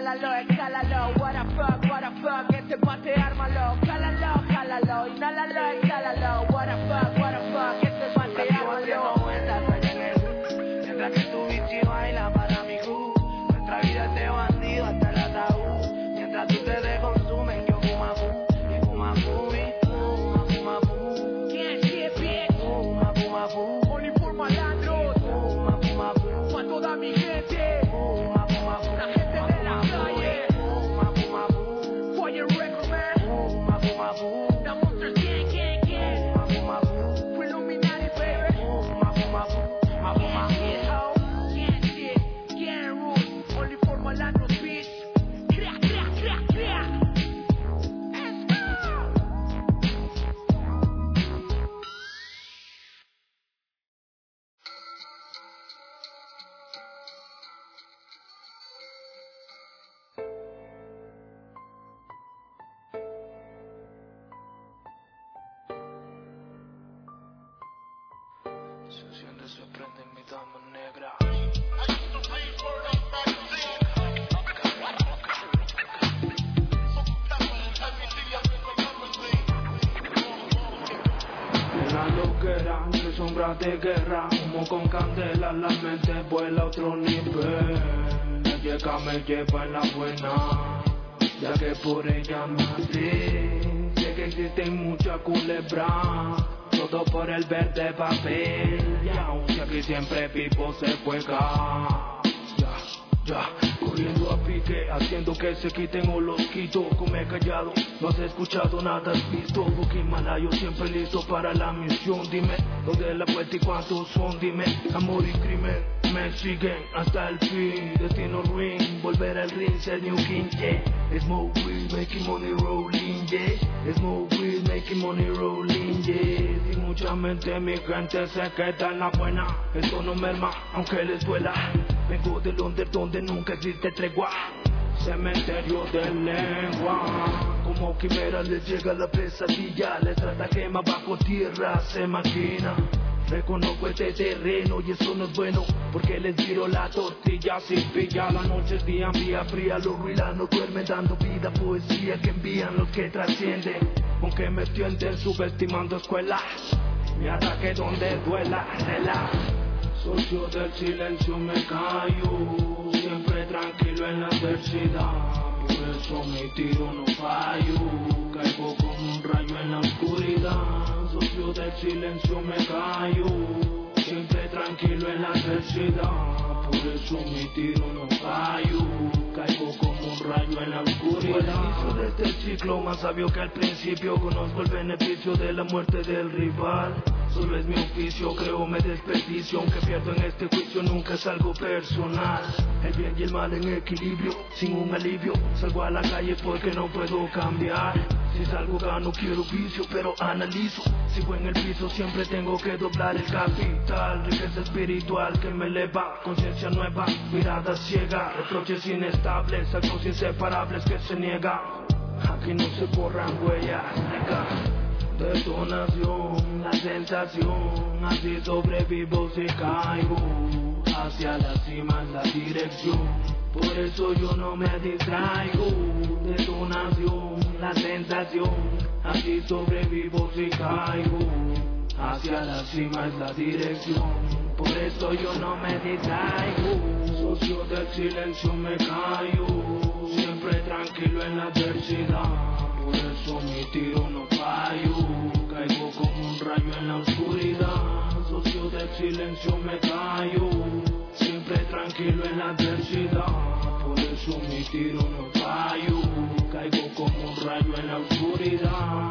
escálalo, what the fuck, este pate ármalo, cálalo, inhálalo, exhálalo, what the fuck, este pate ármalo. Mientras que tu bici baila para mi crew, nuestra vida es de bandido hasta el ataúd. Mientras tú te consumen, yo fuma Can't shit, bitch. Only for malandros. Pa' toda mi gente. La gente de la calle. Fire Record, man. The Monsters gang. Fue Illuminati, baby. Can't shit, can't rule. Only for malandros, bitch. Crack. Se enciende, se prende mi dama negra. En la loquera, entre sombras de guerra, humo con candela, la mente vuela a otro nivel. La llega me lleva en la buena, ya que por ella nací. Sé que existen muchas culebras, todo por el verde papel. Y aún sé que siempre vivo se juega. Ya, corriendo a pique, haciendo que se quiten o los quito. Come callado, no has escuchado, nada has visto. Buque Himalayo siempre listo para la misión. Dime, ¿dónde es la vuelta y cuántos son? Dime, amor y crimen, me siguen hasta el fin. Destino ruin, volver al ring, ser new king, yeah. Smoke weed, making money rolling, yeah. Smoke weed, making money rolling, yeah. Sin mucha mente, mi gente se queda en la buena. Esto no merma, aunque les duela. Vengo del under donde nunca existe tregua. Cementerio de lengua. Como quimera les llega la pesadilla. Les trata quema bajo tierra, se maquina. Reconozco este terreno y eso no es bueno, porque les tiro la tortilla sin pilla. La noche es día, vía fría, los ruidas no duermen, dando vida, poesía que envían los que trascienden. Aunque me tienden subestimando escuela, mi ataque donde duela, rela. Socio del silencio me callo, siempre tranquilo en la adversidad. Por eso mi tiro no fallo, caigo como un rayo en la oscuridad. Socio del silencio me callo, siempre tranquilo en la adversidad. Por eso mi tiro no fallo, caigo como un rayo en la oscuridad. Al inicio de este ciclo, más sabio que al principio, conozco el beneficio de la muerte del rival. Solo es mi oficio, creo me desperdicio, aunque pierdo en este juicio, nunca es algo personal. El bien y el mal en equilibrio, sin un alivio, salgo a la calle porque no puedo cambiar. Si salgo gano, quiero vicio, pero analizo. Sigo en el piso, siempre tengo que doblar el capital. Riqueza espiritual que me eleva, conciencia nueva, mirada ciega. Reproches inestables, actos inseparables que se niegan. Aquí no se borran huellas, nega. Detonación, la sensación, así sobrevivo si caigo. Hacia la cima es la dirección, por eso yo no me distraigo. Detonación, la sensación, así sobrevivo si caigo. Hacia la cima es la dirección, por eso yo no me distraigo. Socio del silencio me callo, siempre tranquilo en la adversidad. Por eso mi tiro no fallo, caigo como un rayo en la oscuridad. Socio del silencio me callo, siempre tranquilo en la adversidad. Por eso mi tiro no fallo, caigo como un rayo en la oscuridad.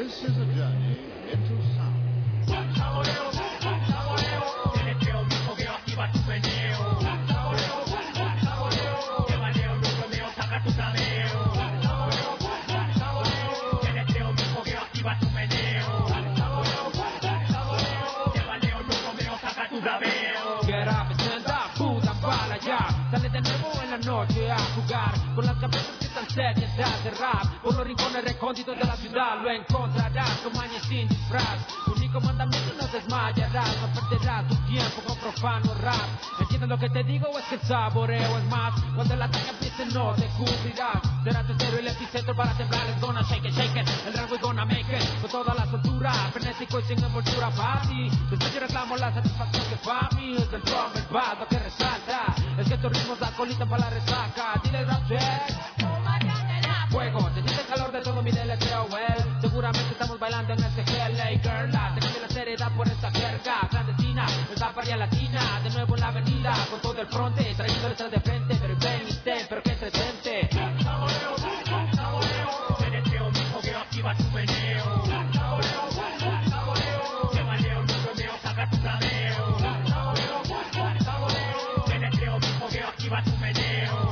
This is a journey into sound. Saboreo, tienes que un mismo que activa tu meneo. Saboreo, te valeo, no bromeo, saca tu sabeo. Saboreo, tienes que un mismo que activa tu meneo. Saboreo, te valeo, no bromeo, saca tu sabeo. Get up and stand up, puta para allá. Sale de nuevo en la noche a jugar con las cabezas que están sedientas de rap. Por los rincones recónditos de la ciudad lo encontrarás como años sin disfraz. Único mandamiento: no desmayarás, no perderás tu tiempo con profano rap. ¿Entiendes lo que te digo? Es que el saboreo es más. Cuando el ataque empiece no te cubrirás. Será tu cero el epicentro para temblar. Es gonna shake it, el rango es gonna make it. Con toda la soltura, frenético y sin envoltura para ti. Después yo reclamo la satisfacción que para mí es del drum, el bass, lo que resalta. Es que estos ritmos da colita para la resaca. Dile el rap check. Fuego, te siente el calor de todo mi deletreo, well. Seguramente estamos bailando en este LA Girl. Te cambia la seriedad por esta jerga clandestina, esta paria latina. De nuevo en la avenida, con todo el fronte, trayendo letras de frente. Pero ven y ten, pero que entretente. Saboreo, te deseo mismo que activa tu meneo. Saboreo, te valeo, no bromeo, saca tu sabeo. Saboreo, te deseo mismo que activa tu meneo.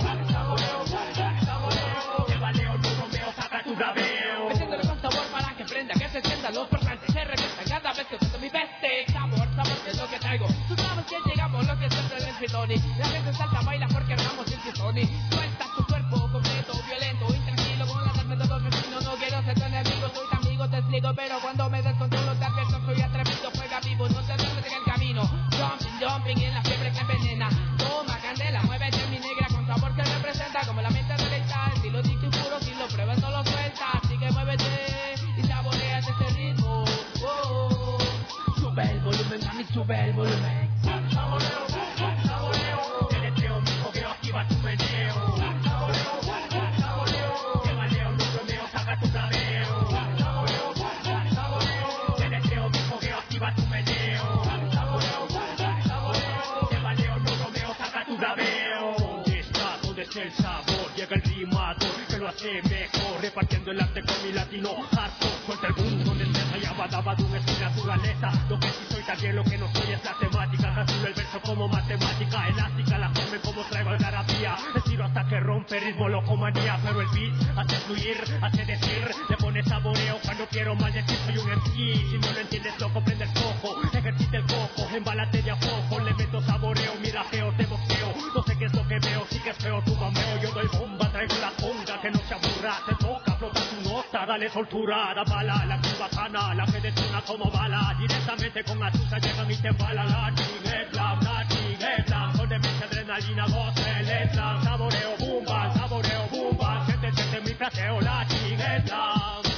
Metiéndole con sabor para que prenda, que se sientan los parlantes, se regresa cada vez que suelto mi veste. Sabor, que es lo que traigo. Tú sabes que llegamos, lo que siempre es el pitoni. La gente salta, baila porque armamos el tizoni. Suelta tu cuerpo completo, violento, intranquilo con las armas de los vecinos. No quiero ser tu enemigo, soy tu amigo, te explico. Pero cuando me descontrolo te advierto, soy atrevido, juega vivo, no te duermes en el camino. Jumping en la fiebre que envenena. Toma candela, muévete mi negra con sabor que representa como la mente derecha. El estilo dicto y puro, si lo pruebas no lo sueltas. Así que muévete y saborea este ritmo. Oh. Sube el volumen, mami, sube el volumen. Saboreo, te deseo mismo que activa tu meneo. Saboreo, te valeo, no bromeo, saca tu sabeo. Saboreo, te deseo mismo que activa tu meneo. Saboreo, te valeo, no bromeo, saca tu sabeo. ¿Dónde está? ¿Dónde está el sabor? Llega el rimador que lo hace mejor, repartiendo el arte con mi latino hardcore. Suelta el boom donde empieza y abadabadum es mi naturaleza. Lo que sí soy también, lo que no soy es la temática. Calculo el verso como matemática elástica, la forma en como traigo el garabía. Estiro hasta que rompe ritmo, locomanía. Pero el beat hace fluir, hace decir. Le pone saboreo cuando quiero maldecir. Soy un MC, si no lo entiendes lo comprende el cojo. Ejercita el coco, embálate de a poco. Le meto saboreo, mira feo, te boxeo. No sé qué es lo que veo, sí que es feo tu bambeo. Yo doy bomba, traigo la conga, que no se aburra. Te toca, flota tu nota, dale soltura. Da bala, la que bacana, la que detona como bala. Directamente con Azusa llegan y te embala. La chinguetla, donde me echa adrenalina, goce el slam. Saboreo, bumba, siente mi fraseo, la chinguetla.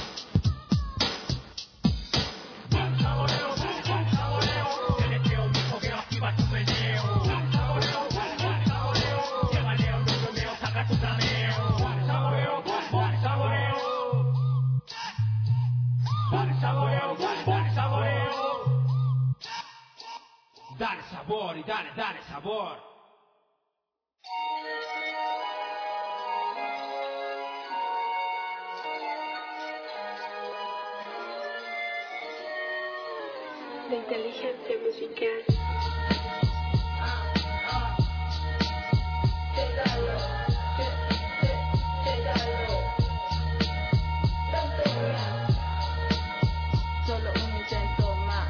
Saboreo, te deseo mismo que activa tu meneo. Saboreo, te valeo, no bromeo, saca tu sabeo. Saboreo, Dale sabor y dale sabor. La inteligencia musical. Solo un intento más.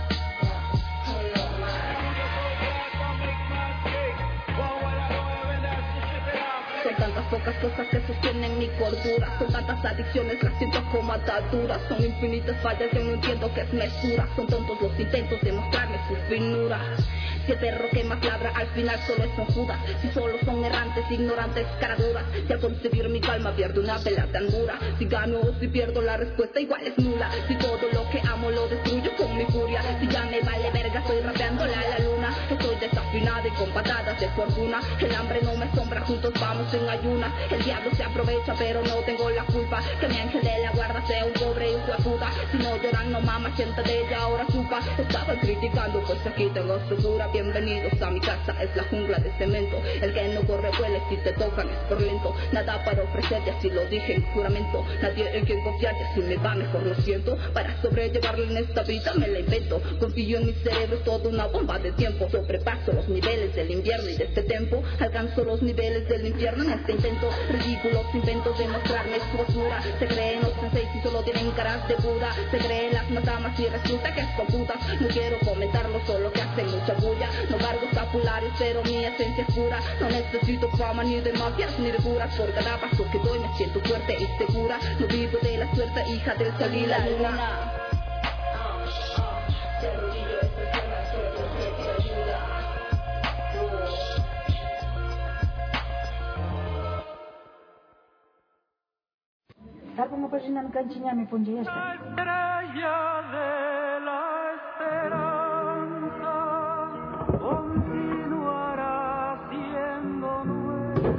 Son tantas pocas cosas que sostienen mi cordura. Son tantas adicciones, las siento como ataduras. Son infinitas fallas, yo no entiendo qué es mesura. Son tontos los intentos de mostrarme su finura. Si el perro que más labra al final solo es un Judas. Si solo son errantes, ignorantes, caraduras. Si al conseguir mi calma pierdo una pelea tan dura. Si gano o si pierdo la respuesta igual es nula. Si todo lo que amo lo destruyo con mi furia. Si ya me vale verga estoy rapeándola a la luna. Estoy desafinada y con patadas de fortuna. El hambre no me sombra, juntos vamos en ayunas. El diablo se aprovecha pero no tengo la culpa. Que mi ángel de la guarda sea un pobre y un fue puta. Si no lloran no mama, siente de ella ahora supa. Estaban criticando, pues aquí tengo segura. Bienvenidos a mi casa, es la jungla de cemento. El que no corre vuela, si te tocan es por lento. Nada para ofrecerte, así lo dije en juramento. Nadie en quien confiar, y así me va mejor, lo siento. Para sobrellevarlo en esta vida me la invento. Confío en mi cerebro, es toda una bomba de tiempo. Sobrepaso los niveles del invierno y de este tempo. Alcanzo los niveles del infierno en este intento. Ridículos inventos de mostrarme su basura. Se creen los senseis y solo tienen caras de Buda. Se creen las matamas y resulta que son putas. No quiero comentarlo, solo que hacen mucha bulla. No cargo escapularios, pero mi esencia es pura. No necesito fama ni de mafias ni de curas. Por cada paso que doy me siento fuerte y segura. No vivo de la suerte, hija del sol y la luna. Albo mo pažinan kančinami ponde este. Estrella de la esperanza continuará siendo nuestra.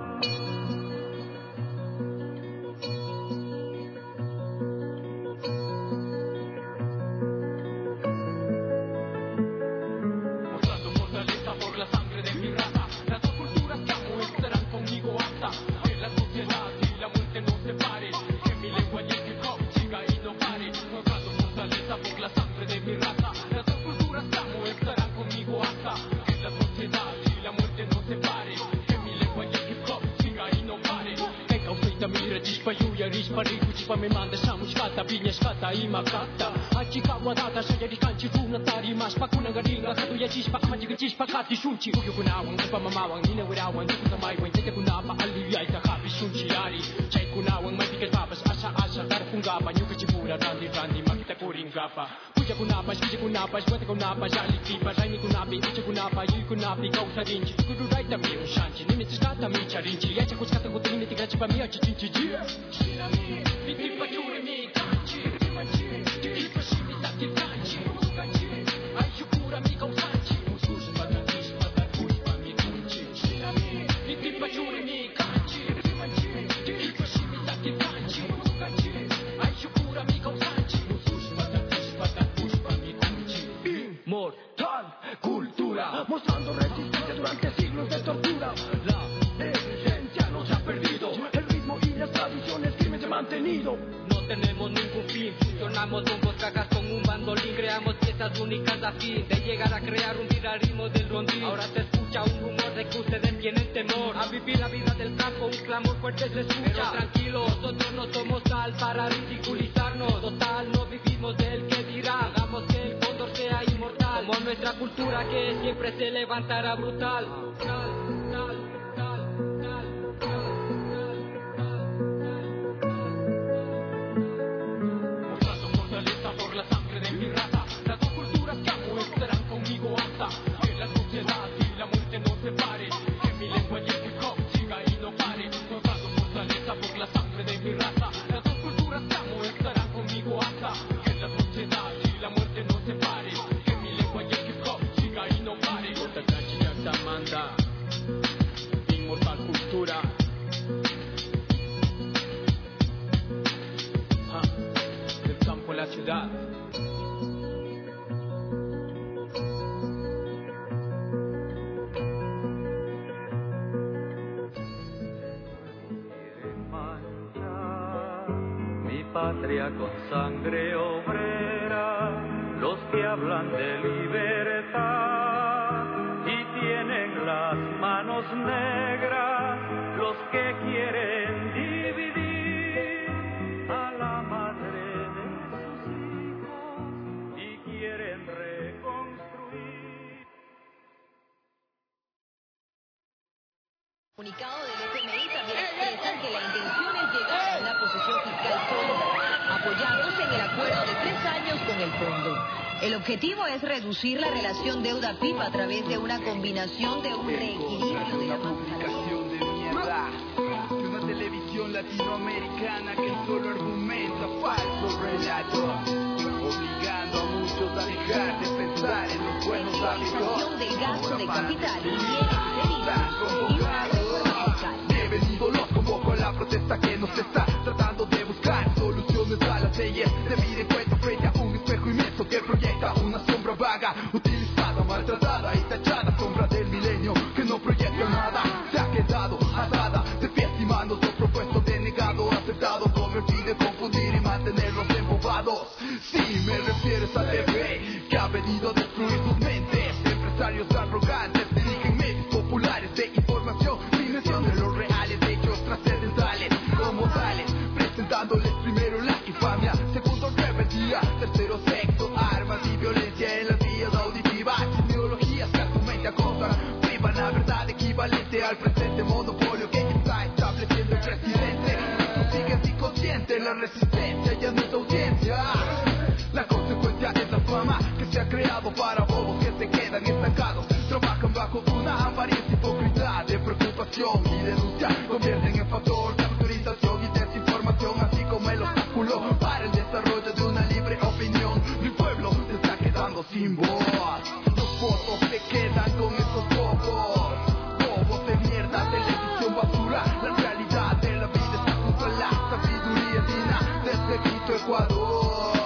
Mostrando fortaleza por la sangre de mi raza. Las dos culturas que amo estarán conmigo hasta que la sociedad y la muerte nos separe. Que mi lengua y el hip hop siga y no pare. Mostrando fortaleza por la sangre de mi raza. Las dos culturas que amo estarán conmigo hasta que la sociedad y la muerte nos separe. Que mi lengua y el hip hop siga y no pare. Ikaw mira chispa yuya rispa riku chispa me manda samushkata piñashkata y makata. Achika wadata sayari kanchi funatari mas pakuna garinga katuya chispa kamajiga chispa kati shunchi. Uyo kunawang ipamamawang ninawirawan di kutamaiwan tete kunapa aliyay kakapi shunchi yari. Chay kunawang mabigat papas asa-asa karapunggapan yung kachipura randi-randi makita ko ring gapa. Kuya kunapas, wate kunapas, alikipas, ay mi kunapi, ucha kunapa, yuy kunapi, kausa rinchi. Kururay tami yung shanchi, nimitis kata mi charinchi. Yacha kuskata ko tinimiti gachi pa mi achinchi. Shinami, bitipa churi mi kanchi, timanchi, tikipa shimi taki kanchi, mukanchi, ay yukura mi kausanchi, musushi patakish patakush pa mi kunchi. Shinami, bitipa churi mi kanchi, timanchi, tikipa shimi taki kanchi, mukanchi, ay yukura mi kausanchi, musushi patakish patakush pa mi kunchi. Inmortal cultura, mostrando resistencia durante siglos de tortura. La esencia no se ha perdido, el ritmo y las tradiciones firmes se han mantenido. No tenemos ningún fin, fusionamos bombos, cajas con un bandolín. Creamos piezas únicas a fin de llegar a crear un virarismo del rondín. Ahora se escucha un rumor de que ustedes tienen temor a vivir la vida del campo, un clamor fuerte se escucha. Pero tranquilos, nosotros no somos tal para ridiculizarnos. Total, no vivimos del que dirá. Hagamos que el cóndor sea inmortal, como nuestra cultura que siempre se levantará brutal. Mostrando fortaleza por la sangre de mi raza. Las dos culturas que amo estarán conmigo hasta que la sociedad y la muerte nos separe. Que mi lengua y el hip hop siga y no pare. Mostrando fortaleza por la sangre de mi raza. Las dos culturas que amo estarán conmigo hasta que la sociedad y la muerte nos separe. Que mi lengua y el hip hop siga y no pare. Otakachi Yatamanda, inmortal cultura. Del campo a la ciudad. Mi patria con sangre obrera, los que hablan de libertad y tienen las manos negras, los que quieren dividir a la madre de sus hijos y quieren reconstruir. Comunicado del FMI también expresan que la intención es llegar a una posición fiscal sólida, apoyados en el acuerdo de 3 años con el fondo. El objetivo es reducir la relación deuda-PIB a través de una combinación de un reequilibrio de la masa. Una televisión latinoamericana que solo argumenta falso relato, obligando a muchos a dejar de pensar en los buenos hábitos. Del gasto de capital y bienes derivados y una reforma fiscal. Bienvenidos los convoco a la protesta que nos está tratando de buscar soluciones a las las leyes de vida y cuento frente a un espejo inmenso que proyecta una sombra vaga, utilizada, maltratada y tachada, sombra del milenio que no proyecta nada, se ha quedado atada de pies y manos, lo propuesto denegado, aceptado como el fin de confundir y mantenerlos embobados. Si me refieres a TV, que ha venido a destruir sus mentes, empresarios arrogantes dirigen medios populares de información sin mención de los reales hechos trascendentales como tales, presentándoles primero la infamia, segundo rebeldía, tercero sexo, armas y violencia en las vías auditivas, ideologías que a tu mente acosan, privan la verdad equivalente al presente monopolio que está estableciendo el presidente. Tú sigues inconsciente, la resistencia ya no es audiencia. La consecuencia es la fama que se ha creado para bobos que se quedan estancados, trabajan bajo una apariencia hipócrita de preocupación y denuncia, convierten en factor de autorización y desinformación, así como el obstáculo para el desarrollo de una libre opinión. Mi pueblo se está quedando sin voz, los votos se quedan con estos bobos de mierda, televisión basura, la realidad de la vida está junto a la sabiduría divina desde Quito, Ecuador.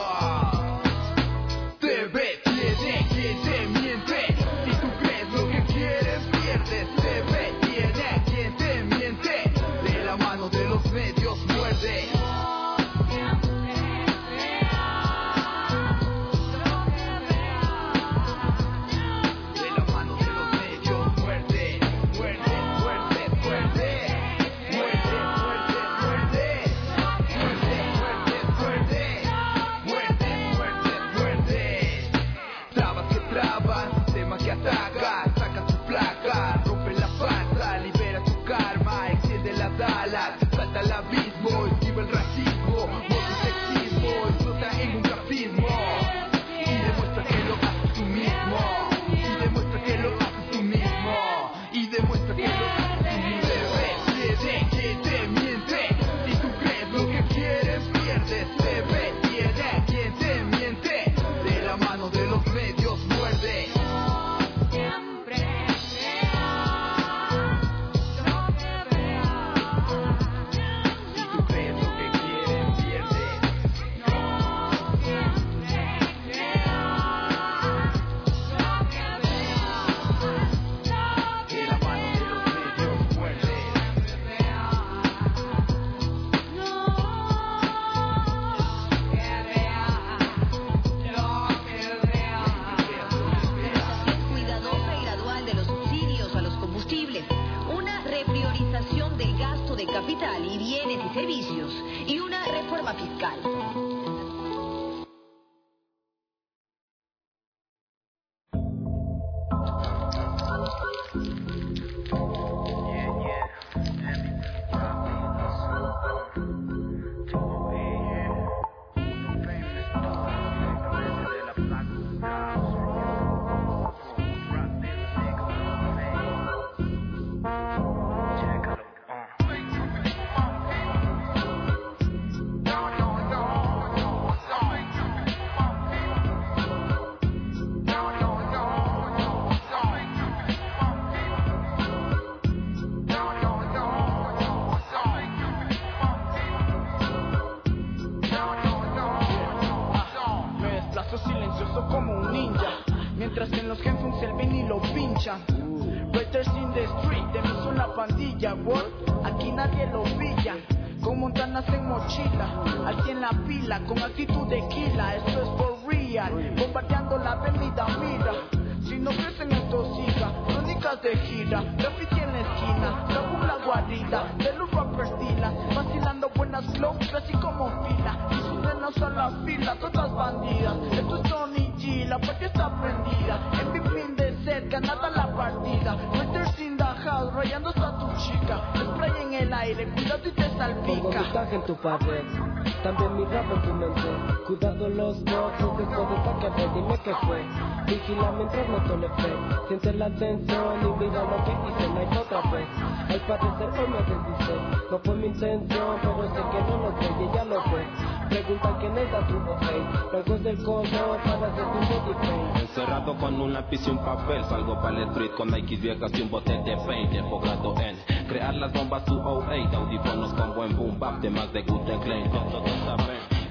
Raiders in the street, de mí son la pandilla, what? Aquí nadie lo pilla, con montanas en mochila, aquí en la pila, con actitud de quila, esto es for real, bombardeando la avenida, mira, si no crecen esto siga, crónicas de gira, graffiti en la esquina, la burla guarida, de los rappers tila, vacilando buenas flows, así como fila, y sus nenas a la fila, todas bandidas, esto es Johnny G, la partida está prendida, MVP de set, ganada la partida, Raiders in the house, rayando hasta tu chica, spray en el aire, cuidado y te salpica. Pongo mensaje en tu pared, también mi rap en tu mente, cuidado los boxes, después de saque, dime qué fue, vigila mientras no tole fe, siente la tensión y mira lo que hice, no hay otra vez, al parecer hoy me desdice, no fue mi intención, pero sé que no lo sé y ella lo ve, preguntan quién es a tu hey, rasgos del color para hacer un body paint. Encerrado con un lápiz y un papel, salgo para el street con Nike viejas y un bote de paint, enfocado en crear las bombas 208, audífonos con buen boom bap, temas de Guten Klein, todo saben.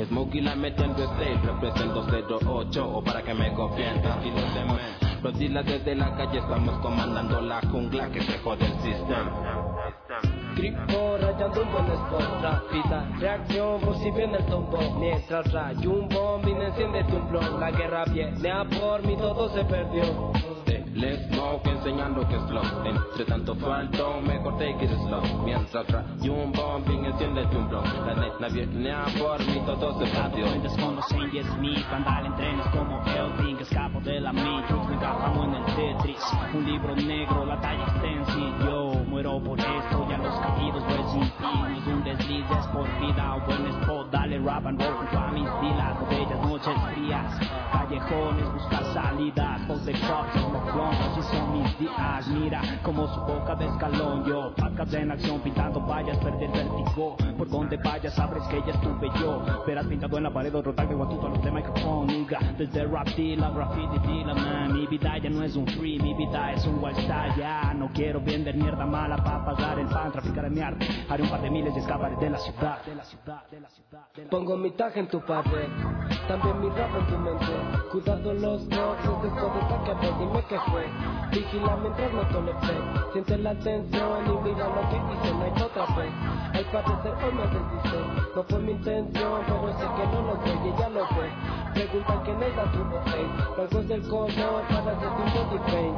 Smokey la metiendo stage, represento 08 o para que me confíen, tranquilícenme. Los dealers desde la calle estamos comandando la jungla que se jode el sistema. Gripo rayando un buen spot, rápida reacción por si viene el tombo. Mientras rayo un bombín enciende tu blog. La guerra viene a por mí, todo se perdió. Let's smoke enseñando que es flow. Entre tanto falto, mejor take it slow. Mientras rayo un bombín enciende tu blog. La neta viene a por mí, todo se perdió. Desconocen y es mi andar en trenes como Elvin. Escapo de la Matrix, me encajamos en el Tetris. Un libro negro, la talla extensa y yo muero por esto. Ya los caídos pues sin ti, no es un desliz, es por vida. Un buen spot, dale rap and roll junto a mis dilas. Bellas noches frías, callejones, buscar salidas. Post de cops, como clones, así son mis días. Mira como su boca de escalón. Yo, pacas en acción, pintando vallas, perder vértigo. Por donde vayas, sabes que ya estuve yo. Verás pintado en la pared otro tag de guatuto a los de micrófono. Desde rap dealer, graffiti dealer, man. Mi vida ya no es un free, mi vida es un lifestyle. Ya no quiero vender mierda mala para pagar el pan, traficar en mi arte. Haré un par de miles y escaparé de la ciudad. Pongo mi tag en tu pared, también mi rap en tu mente. Cuidado los boxes, después de ataque, dime qué fue. Vigila mientras noto el efecto. Siente la tensión y mira lo que hice, no hay otra vez. Al parecer hoy me desdice, no fue mi intención, pero sé que no lo ve y ella lo ve. Preguntan quién es la tuvo hate, blanco es el color para hacerte un body paint.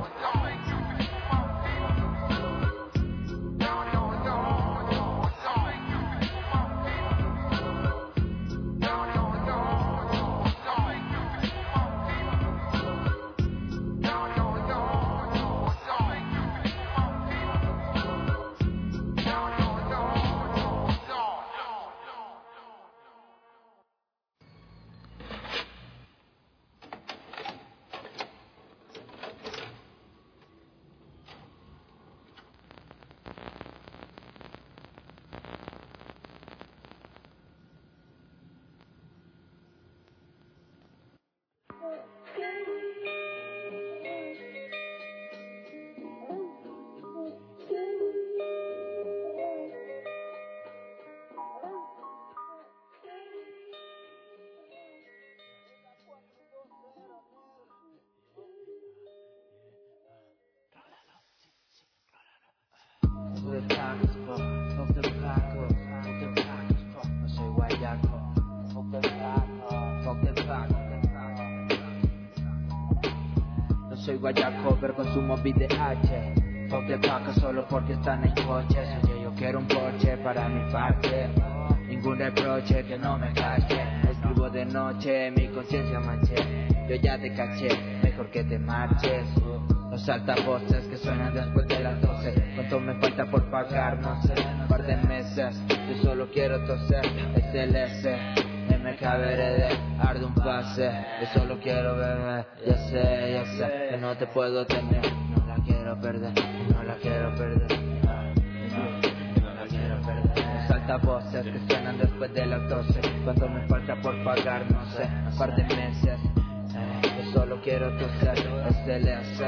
No soy guayaco, pero consumo VDH. Fuck de paca solo porque están en coches. Oye, yo quiero un Porsche para mi parque. Ningún reproche que no me cache. Escribo de noche, mi conciencia manché. Yo ya te caché, mejor que te marches. Los altavoces que suenan después de las 12. ¿Cuánto me falta por pagar? No sé, un par de meses. Yo solo quiero toser, SLS. MKBRD, arde un pase. Yo solo quiero beber, ya sé que no te puedo tener. No la quiero perder, no la quiero perder. No la quiero perder. Los altavoces que suenan después de las 12. ¿Cuánto me falta por pagar? No sé, un par de meses. Yo solo quiero toser, SLS.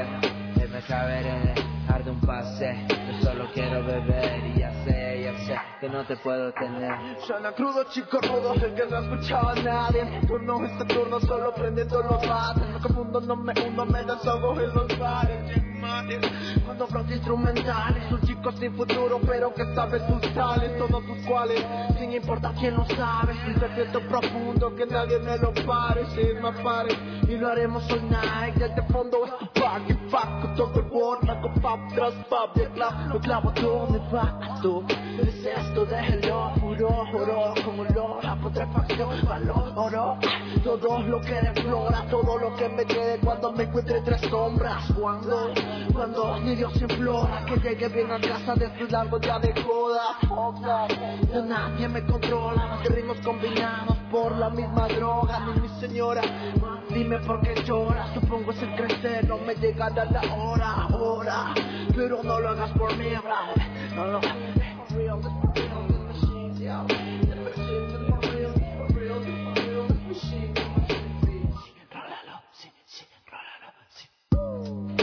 MKBRD, arde un pase. Yo solo quiero beber y ya sé que no te puedo tener. Suena crudo, chico rudo, el que no escuchaba a nadie. Turno este turno, solo prendiendo los bates. No confundo, no me hundo, me desahogo en los bares. Cuando fronte instrumentales, un chico sin futuro, pero que sabe sus tales, todos tus cuales, sin importar quién lo sabe. Un secreto profundo que nadie me lo pare, sin más pare. Y lo haremos all night, desde fondo es tu party, fuck, todo el world, naco pop, tras pop, de clav, lo clavo donde vas tú. Es esto, déjelo, puro oro, como olor a putrefacción, valor, oro. Todo lo que deflora, todo lo que me quede cuando me encuentre entre sombras. Cuando ni Dios implora que llegue bien a casa después de largo día de joda. Ya nadie me controla, más que ritmos combinados por la misma droga. Ni mi señora, dime por qué llora. Supongo es el crecer, no me llegará la hora. Pero no lo hagas por mí, bro. No lo hagas for real, this for real, this machine, yeah. This machine, this for real, this for real, this for real, this machine, this machine. Rólalo, sí, rólalo, sí.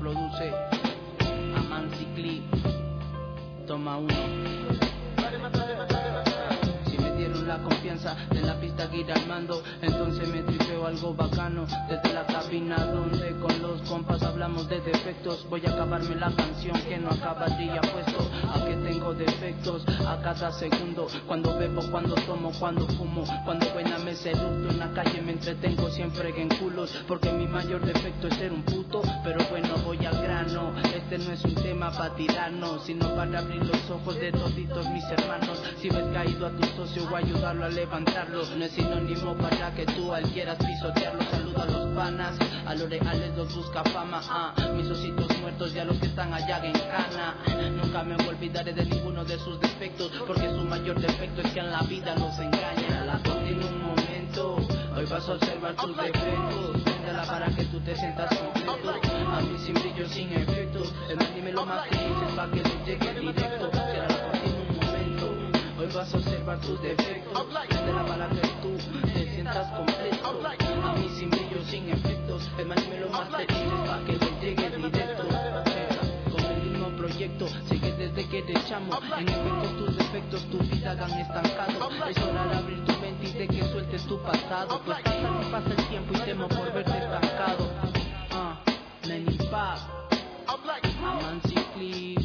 produce Amansi Clip. Toma uno. Si me dieron la confianza de la pista que ir al mando, entonces me tripeo algo bacano desde la cabina donde con los compas hablamos de defectos. Voy a acabarme la canción que no acabaría puesto a que tengo defectos a cada segundo. Cuando bebo, cuando tomo, cuando fumo, cuando buena me seducto en la calle me entretengo siempre en culos, porque mi mayor defecto es ser un puto. Pero bueno, voy al grano, este no es un tema para tirarnos, sino para abrir los ojos de toditos mis hermanos. Si ves caído a tu socio o ayudarlo a levantarlo, no es sinónimo para que tú al quieras pisotearlo. Saluda a los panas, a los reales los busca fama, mis ositos muertos y a los que están allá en cana. Nunca me olvidaré de ninguno de sus defectos, porque su mayor defecto es que en la vida nos engaña. La tiene un momento, hoy vas a observar tus defectos, préndela para que tú te sientas completo. A mí sin brillo, sin efectos, el más dime lo más que dices pa' que le llegue directo. Será la tiene un momento, hoy vas a observar tus defectos, préndela para que tú te sientas completo. A mí sin brillo, sin efectos, el más dime lo más que dices pa' que le llegue directo. Con el mismo proyecto, sigue desde que te echamos. En efectos tus defectos, tu vida han estancado. Es hora de abrir tu mente y de que sueltes tu pasado, pues pasa el tiempo y temo por verte estancado. Lenny Pop, Amansi Clip,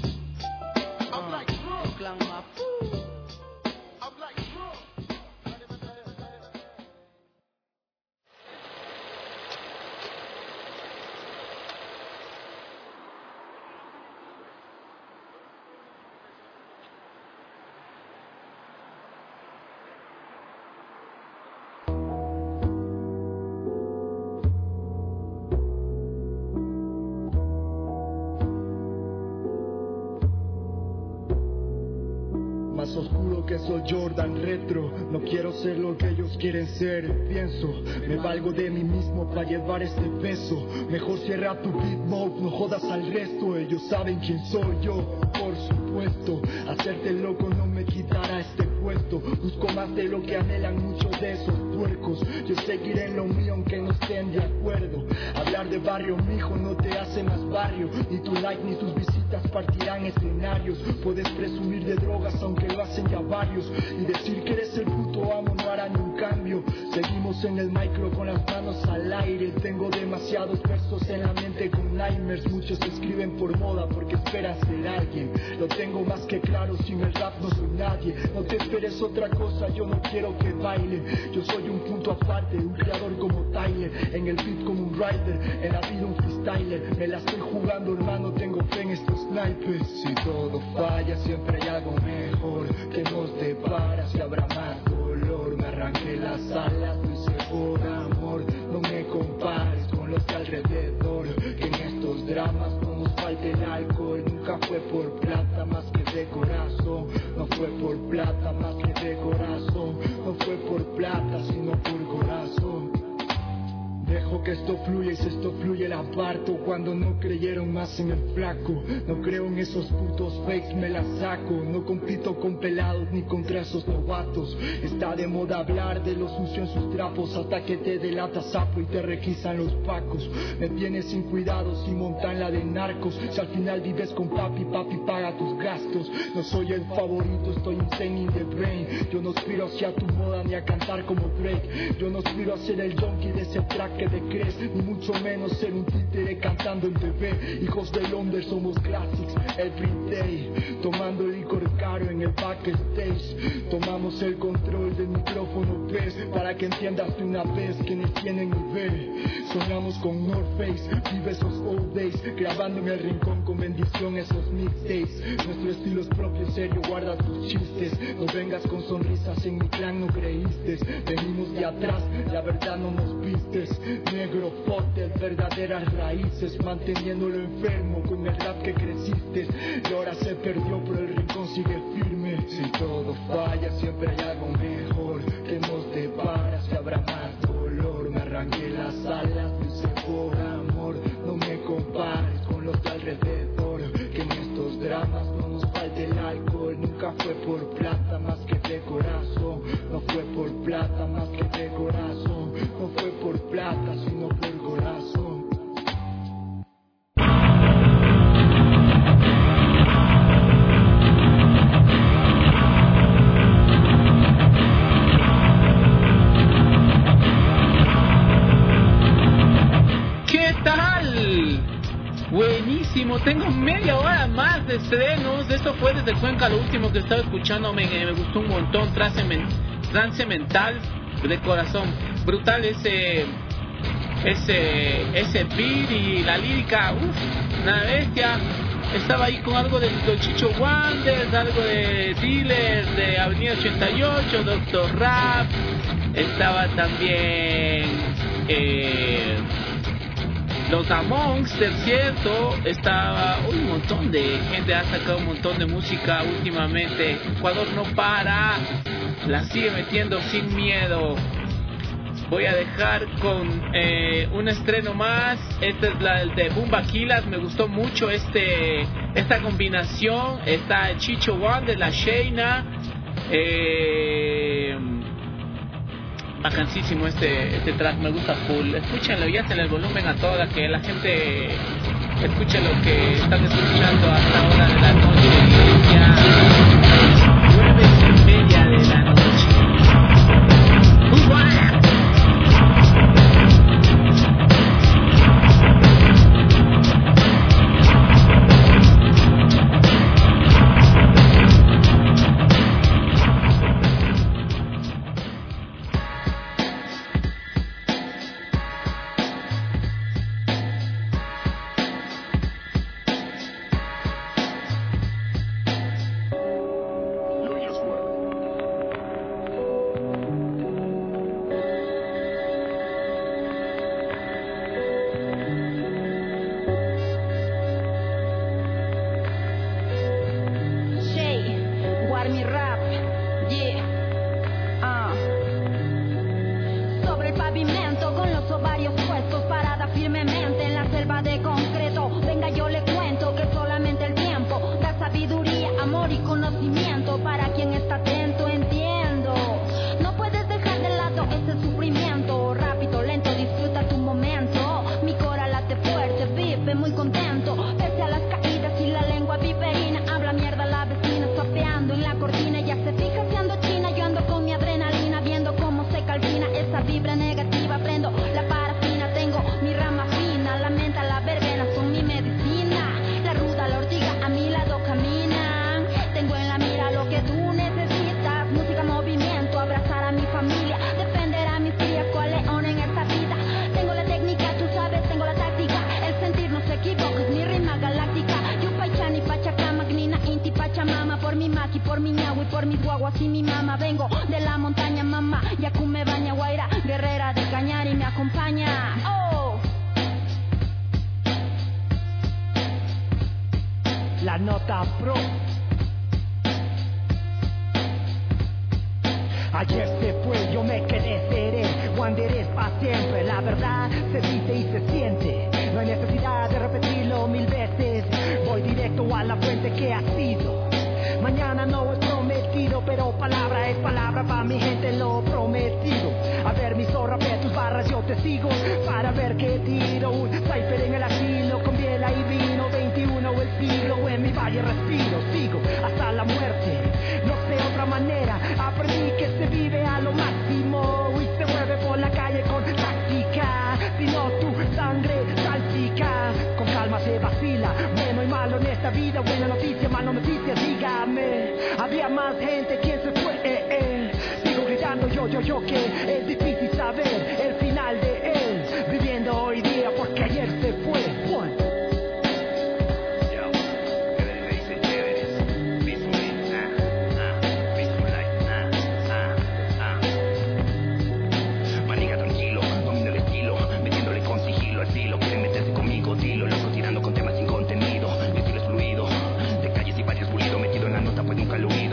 el clan Mapu. Más oscuro que soy Jordan retro, no quiero ser lo que ellos quieren ser. Pienso, me valgo de mí mismo para llevar este peso. Mejor cierra tu beat mode, no jodas al resto. Ellos saben quién soy yo, por supuesto. Hacerte loco no me quitará este puesto. Busco más de lo que anhelan muchos de esos puercos. Yo seguiré en lo mío aunque no estén de acuerdo. Hablar de barrio, mijo, no te hace más barrio. Ni tu like ni tus visitas partirán escenarios. Puedes presumir de drogas aunque lo hacen ya varios, y decir que eres el puto amo no hará ni un cambio. Seguimos en el micro con las manos al aire. Tengo demasiados versos en la mente con nightmares. Muchos escriben por moda porque esperan ser alguien. Lo tengo más que claro, sin el rap no soy nadie. No te esperes otra cosa, yo no quiero que bailen. Yo soy un punto aparte, un creador como Tyler. En el beat como un rider, en la vida un freestyler. Me la estoy jugando hermano, tengo fe en estos naipes. Si todo falla siempre hay algo mejor que nos depara, si habrá más dolor. Me arranqué las alas, no hice por amor. No me compares con los de alrededor, que en estos dramas no nos falte el alcohol. Nunca fue por plata más que de corazón. No fue por plata más que de corazón. No fue por plata sino por corazón. Dejo que esto fluya y si esto fluye la aparto. Cuando no creyeron más en el flaco, no creo en esos putos fakes, me la saco. No compito con pelados ni contra esos novatos. Está de moda hablar de lo sucio en sus trapos, hasta que te delata sapo y te requisan los pacos. Me tienes sin cuidado si montan la de narcos. Si al final vives con papi, papi paga tus gastos. No soy el favorito, estoy insane in the brain. Yo no aspiro hacia tu moda ni a cantar como Drake. Yo no aspiro a ser el junkie de ese track que te crees, ni mucho menos ser un títere cantando en TV. Hijos de Londres somos classics every day, tomando licor caro en el backstage. Tomamos el control del micrófono, ves, para que entiendas de una vez quienes tienen nivel. Soñamos con North Face, vive esos old days, grabando en el rincón con bendición esos mixtapes. Nuestro estilo es propio, serio, guarda tus chistes. No vengas con sonrisas, en mi clan no creíste. Venimos de atrás, la verdad no nos vistes. Negro forte, verdaderas raíces, manteniéndolo enfermo con el rap que creciste. Y ahora se perdió pero el rincón sigue firme. Si todo falla siempre hay algo mejor que nos depara, si habrá más dolor. Me arranqué las alas, lo hice por amor. No me compares con los de alrededor, que en estos dramas no nos falte el alcohol. Nunca fue por plata más que de corazón. No fue por plata más que de corazón. No fue por plata sino por corazón. Buenísimo, tengo media hora más de estrenos. Esto fue desde Cuenca, lo último que estaba escuchando, me gustó un montón. Trance mental de corazón, brutal ese beat y la lírica, una bestia. Estaba ahí con algo de Chicho Wonders, algo de Dealer, de Avenida 88, Dr. Rap. Estaba también los Amongster, ¿cierto? Estaba un montón de gente, ha sacado un montón de música últimamente. Ecuador no para, la sigue metiendo sin miedo. Voy a dejar con un estreno más. Este es el de Bumba Kilas. Me gustó mucho esta combinación. Está Chicho Wonder, la Sheina. Bacanísimo este track, me gusta full. Escúchenlo y hacen el volumen a toda, que la gente escuche lo que están escuchando hasta ahora de la noche. Ya 9:30 de la noche. Muy buena.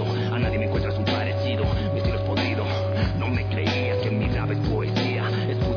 A nadie me encuentras un parecido, mi estilo es podrido. No me creías que mi rap es poesía.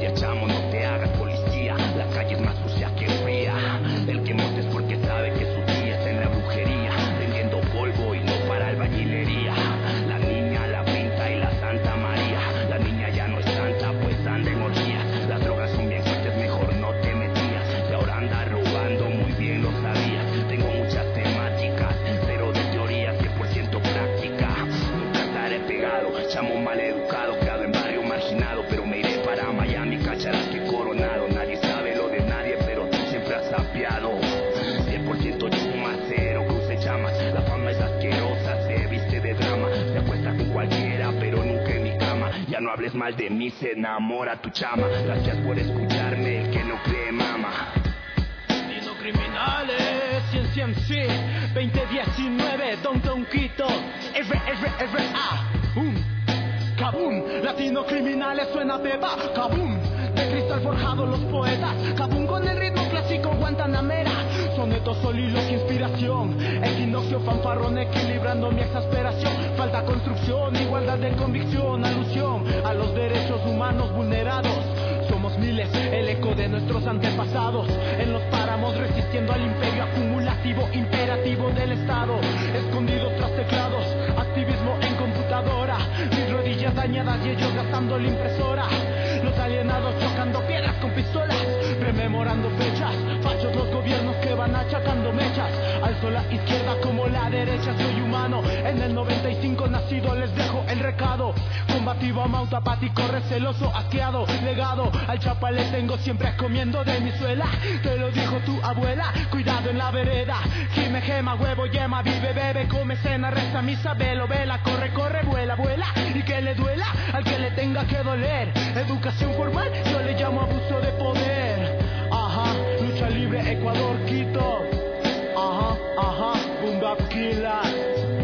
hables mal de mí, se enamora tu chama. Gracias por escucharme, el que no cree mama. Dino criminales, CNC, 2019, Downtown Quito, RRRA, Kaboom, latino criminales suena beba, Kaboom, de cristal forjado los poetas, Kaboom con el ritmo clásico guantanamera, sonetos, soliloquio, inspiración, equinoccio, fanfarrón, equilibrando mi exasperación, falta construcción, igualdad de convicción, alusión a los derechos humanos vulnerados. Somos miles, el eco de nuestros antepasados, en los páramos resistiendo al imperio acumulativo, imperativo del Estado, escondidos tras teclados, activismo en computadora, mis rodillas dañadas y ellos gastando la impresora, los alienados chocando piedras con pistolas, rememorando fechas, fachos los gobiernos que van achacando mechas, alzo la izquierda como la derecha, soy humano, en el 95 nacido les dejo el recado, combativo, amauto, apático, receloso, asqueado, legado, al chapa le tengo siempre comiendo de mi suela, te lo dijo tu abuela, cuidado en la vereda, gime, gema, huevo, yema, vive, bebe, come, cena, reza, misa, velo, vela, corre, corre, vuela, vuela, y que le duela al que le tenga que doler, educación formal, yo le llamo abuso de poder, ajá, lucha libre, Ecuador, Quito, ajá, boom bap killer.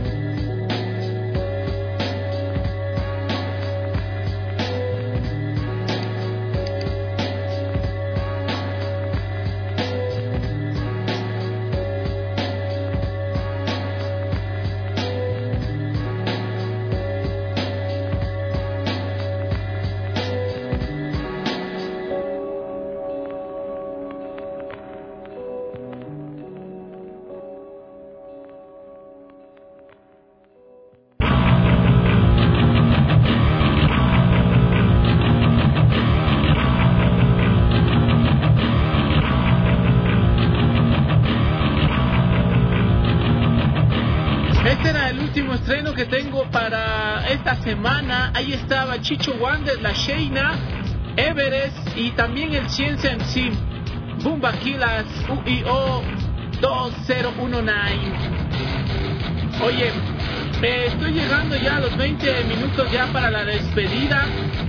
Estreno que tengo para esta semana. Ahí estaba Chicho Wander, La Sheina, Everest y también el Ciencia en Sí, Bumba Killers, UIO 2019. Oye, estoy llegando ya a los 20 minutos ya para la despedida.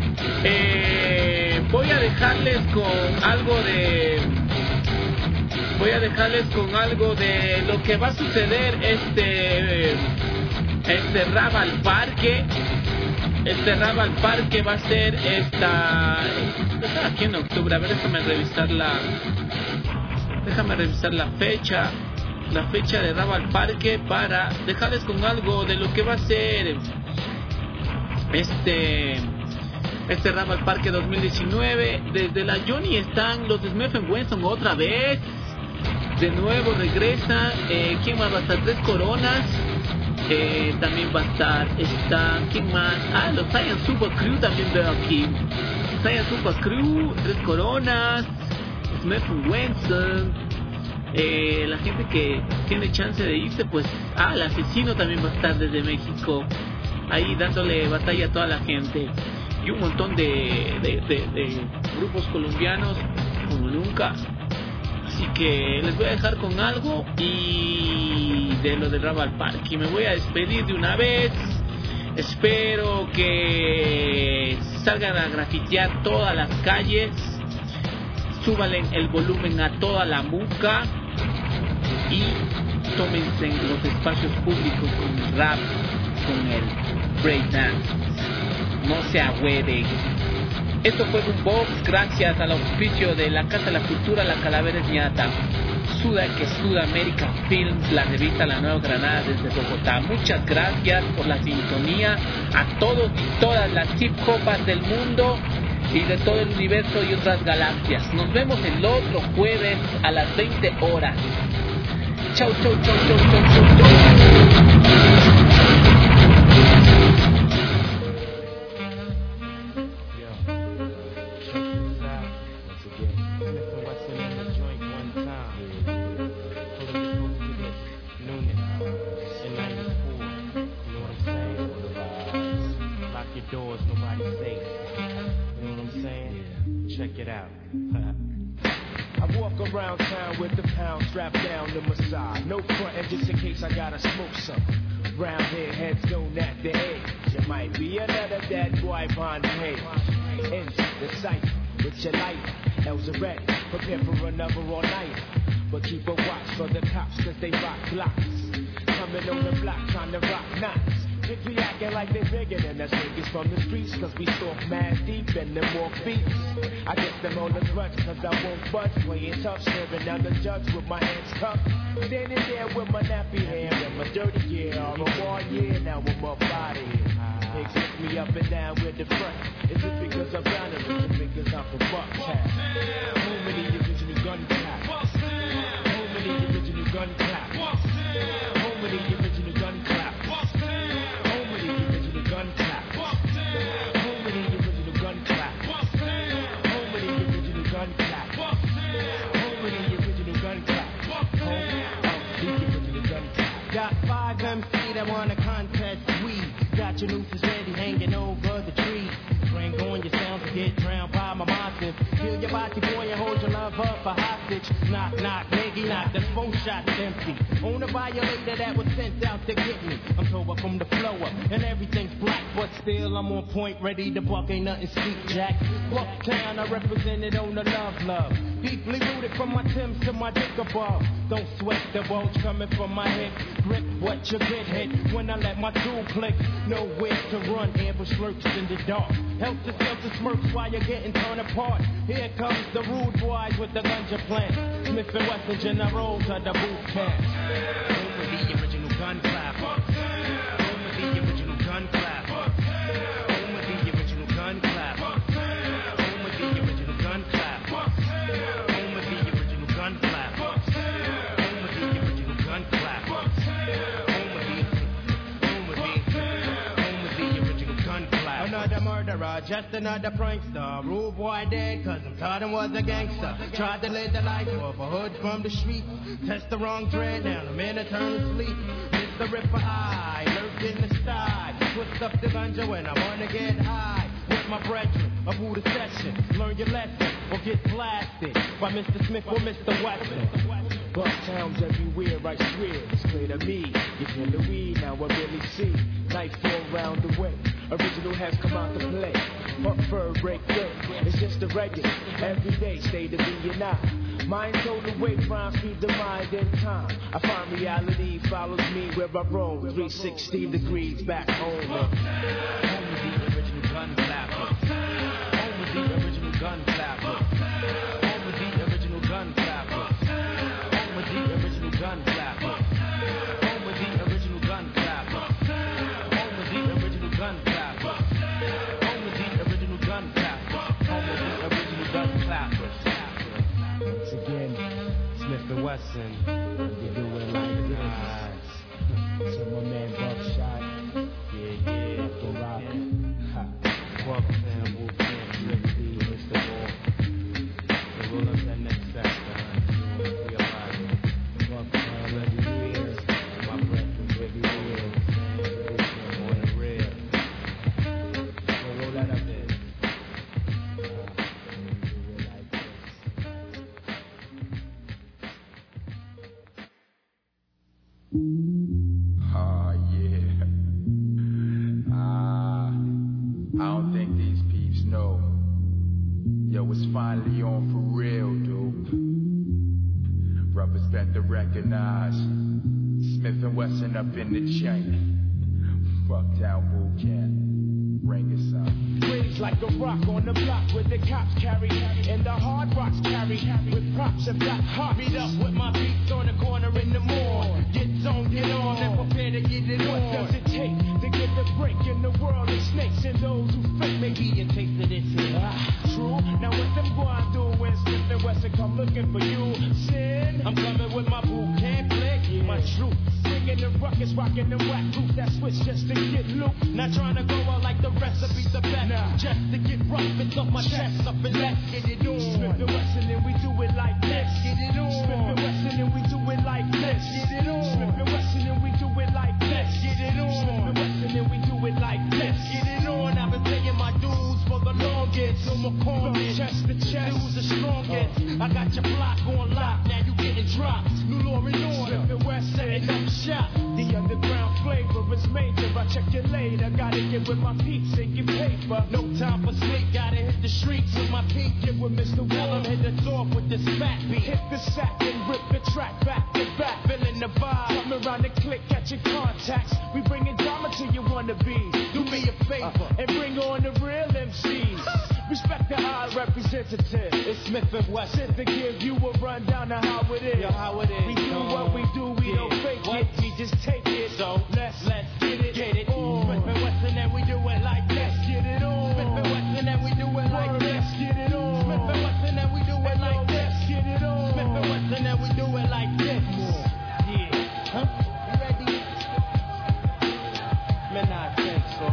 Voy a dejarles con algo de lo que va a suceder este Rap al Parque. Este Rap al Parque va a ser aquí en octubre. A ver, déjame revisar la fecha de Rap al Parque para dejarles con algo de lo que va a ser este Rap al Parque 2019. Desde la Johnny están los de Smith & Wesson otra vez. De nuevo regresa. ¿Quién más va a estar? Tres Coronas. También va a estar, ¿quién más? Los Science Super Crew también veo aquí. Science Super Crew, Tres Coronas, Smith & Wesson. La gente que tiene chance de irse, pues, el Asesino también va a estar desde México, ahí dándole batalla a toda la gente. Y un montón de grupos colombianos como nunca. Así que les voy a dejar con algo y de lo de Rap al Parque. Y me voy a despedir de una vez. Espero que salgan a grafitear todas las calles. Súbanle el volumen a toda la muca. Y tómense los espacios públicos con el rap, con el breakdance. No se ahueven. Esto fue Boombox, gracias al auspicio de la Casa de la Cultura, la Calavera Ñata, Sudamérica Films, la revista La Nueva Granada desde Bogotá. Muchas gracias por la sintonía a todos y todas las hip hopas del mundo y de todo el universo y otras galaxias. Nos vemos el otro jueves a las 20 horas. Chau, chau, chau, chau, chau, chau, chau. Check it out. I walk around town with the hound strapped down to my side. No frontin', just in case I gotta smoke some. Round here, heads going at the edge. You might be another dead boy behind the page. Ends the sight with your light. L's are ready, prepare for another all night. But keep a watch for the cops, cause they rock blocks. Coming on the block, trying to rock knots. Kids be acting like they bigger than us niggas from the streets, cause we stalk mad deep and them more beats. I get them on the grudge, cause I won't budge. Playing tough, staring down the judge with my hands cupped. Standing there with my nappy hair and my dirty gear. All the war year, now I'm up out of here. They kick me up and down with the front. Is it because I'm down or is it because I'm from Bucktown? Home of the original gun clap. Home of the original gun clap. Home of the original gun clap. Home of the original gun clap. Home of the original gun clap. Home of the original gun clap. Home of the original gun clap. Home of the original gun clap. Got 5 MC that wanna contest weed. Got your nooses ready hanging over the tree. Bring on your sounds to get drowned by my monsters. Kill your body boy and hold your love up for hostage. Knock, knock, nigga, knock, that's 4 shots empty. On a violator that was sent out to get me. I'm sober from the flow up and everything's black, but still I'm on point, ready to buck, ain't nothing sweet, Jack. Bucktown, I represented on the love. Deeply rooted from my Timbs to my dick above. Don't sweat the bulge coming from my head. Grip what you get hit when I let my tool click. Nowhere to run, ambush lurks in the dark. Help yourself to smirks while you're getting torn apart. Here comes the rude boys with the ganja plant. Smith & Wesson generals of the boot camp. Home of the original gun clap. Home of the original gun clap. Home of the original gun clap. Home of the original gun clap. Home of the original gun clap. Home of the original gun clap. Home of the original gun clap. Another murderer, just another prankster. Rude boy dead, cause I'm taught him was a gangster. Tried to live the life of a hood from the street. Test the wrong dread, now I'm in eternal sleep. Mr. Ripper I lurked in the sky. Twist up the ganja when I wanna get high. With my brethren, a Buddha session. Learn your lesson, or get blasted by Mr. Smith or Mr. Wesson. Bucktown's everywhere, I swear. It's clear to me. You feel the weed, now I really see. Night fall round the way. Original has come out to play. Buck fur break good. It's just a regular. Every day, stay to be and I. Mind told the way, rhymes feed the mind in time. I find reality follows me where I roam. 360 degrees back home. Home of the original gun clapper. Home of the original gun clapper. Home of the original gun clapper. Home of the original gun clapper. Home of the original gun clapper. Home of the original gun clapper. Home of the original gun clapper. Home of the original gun clapper. Once again, Smith & Wesson, you do it like this. So my man Buckshot, yeah, Buckle Rock, Bucktown, Wolfman, Ricky, Mr. Wall. So roll up that next factor, we alive. Bucktown everywhere, my brethren everywhere. I'm on the rail. So roll that up there. Oh, yeah. I don't think these peeps know. Yo, it's finally on for real, dude. Brothers better recognize Smith & Wesson up in the chain. Bucktown Boot Camp. Bring us up. Raised like a rock on the block where the cops carry and the hard rocks carry with props and black heart. Beat up with my beats on the corner in the morning. Get zone, get on, and prepare to get it on. What does it take to get the break in the world of snakes and those who fake? Maybe you taste of this here. True. Now what them going do when Smith & Wesson come looking for you? Sin. I'm coming with my boot camp click, my truth. Singing the ruckus, rocking the whack group that switch just to get loot. Not trying to go out like the recipe's the best. Nah. Just to get rough, it's off my chest up and let's get it on. Smith & Wesson and we do it like this. Get it on. Smith & Wesson and we do it like this. Get it on. Smith & Wesson and we do it like this. Get it on. Smith & Wesson and we do it like this. Get it on. I've been paying my dues for the longest. No more corners. Chest to chest. Who's the strongest? I got your block on lock. Now you getting dropped. shot. The underground flavor is major. I check you later. Gotta get with my peeps and get paper. No time for sleep, gotta hit the streets with my peep. Get with Mr. Tell him hit the door with this fat beat. Hit the sack and rip the track back to back. Feeling the vibe. Come around the click, catching contacts. We bringing drama to your wannabes. Do me a favor and bring on the real MCs. Respect the high representative. It's Smith and West. Sit to give you a rundown of how it is. Yo, how it is. We do what we do, we don't fake it. We just take it. So let's get it. Get it. On. Smith and Wesson and we do it like this. Let's get it on. Smith and Wesson and we do it like this. Let's get it on. Smith and Wesson and we do it like this. Let's get it on. Smith and Wesson and we do it like this. Yeah. Huh? You ready? Man, I think so.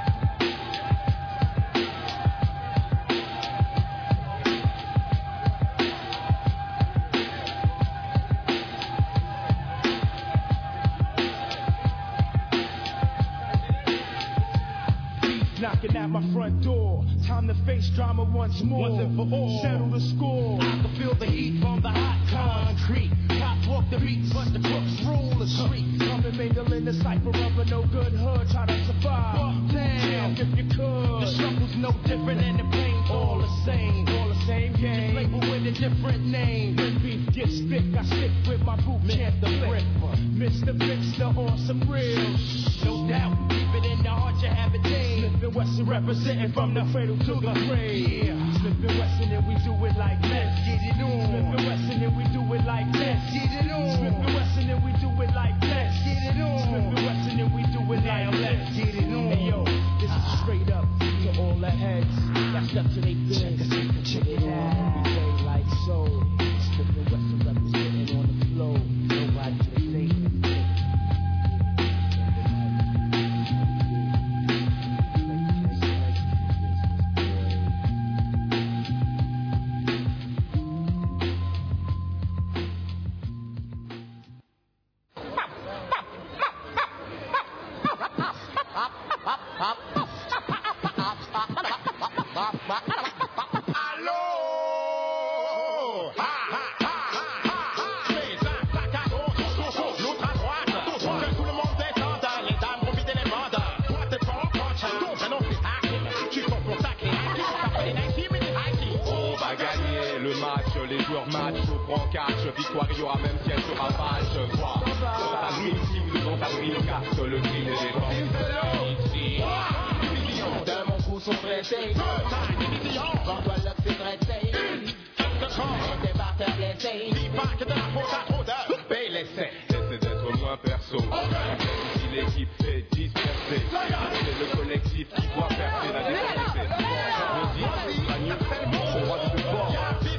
Knocking at my front door. Time to face drama once more. Once and for all. Settle the score. I can feel the heat from the hot concrete. Cops walk the beats, but the crooks rule the streets. Come and mingle in the cipher of a no good hood. Try to survive. Uptown, if you could. The struggle's no different and the pain's all the same. All the same game. Just label with a different name. When beef gets thick, I stick with my boot camp the Ripper. Mr. Fixer on some real. No doubt, keep it in the heart, you have it named. Smith and Wesson representing from the cradle to the grave. Yeah. Smith and Wesson and we do it like this. Get it on. Smith and Wesson and we do it like this. Get it on. Smith and Wesson and we do it like this. Get it on. Smith and Wesson and we do it like this. Let's get it on. Hey yo, this is straight up to all the heads. That's up to they biz. Check it out every day like so. Smith and Wesson representing on the flow. Nobody can say it. Les joueurs match au brancage, victoire il y aura même si elle sera vache. Vois, dans ta grille ici ou devant ta grille, casse le cri des défenses. De mon coup sont pressés. Vends-toi le c'est pressé. Des batteurs blessés. Dis pas que de la faute à trop d'heures. Paye l'essai. Laissez d'être moins perso. Si l'équipe fait disperser, c'est le collectif qui doit percer la défense. Je dis, Rani, au roi du sport.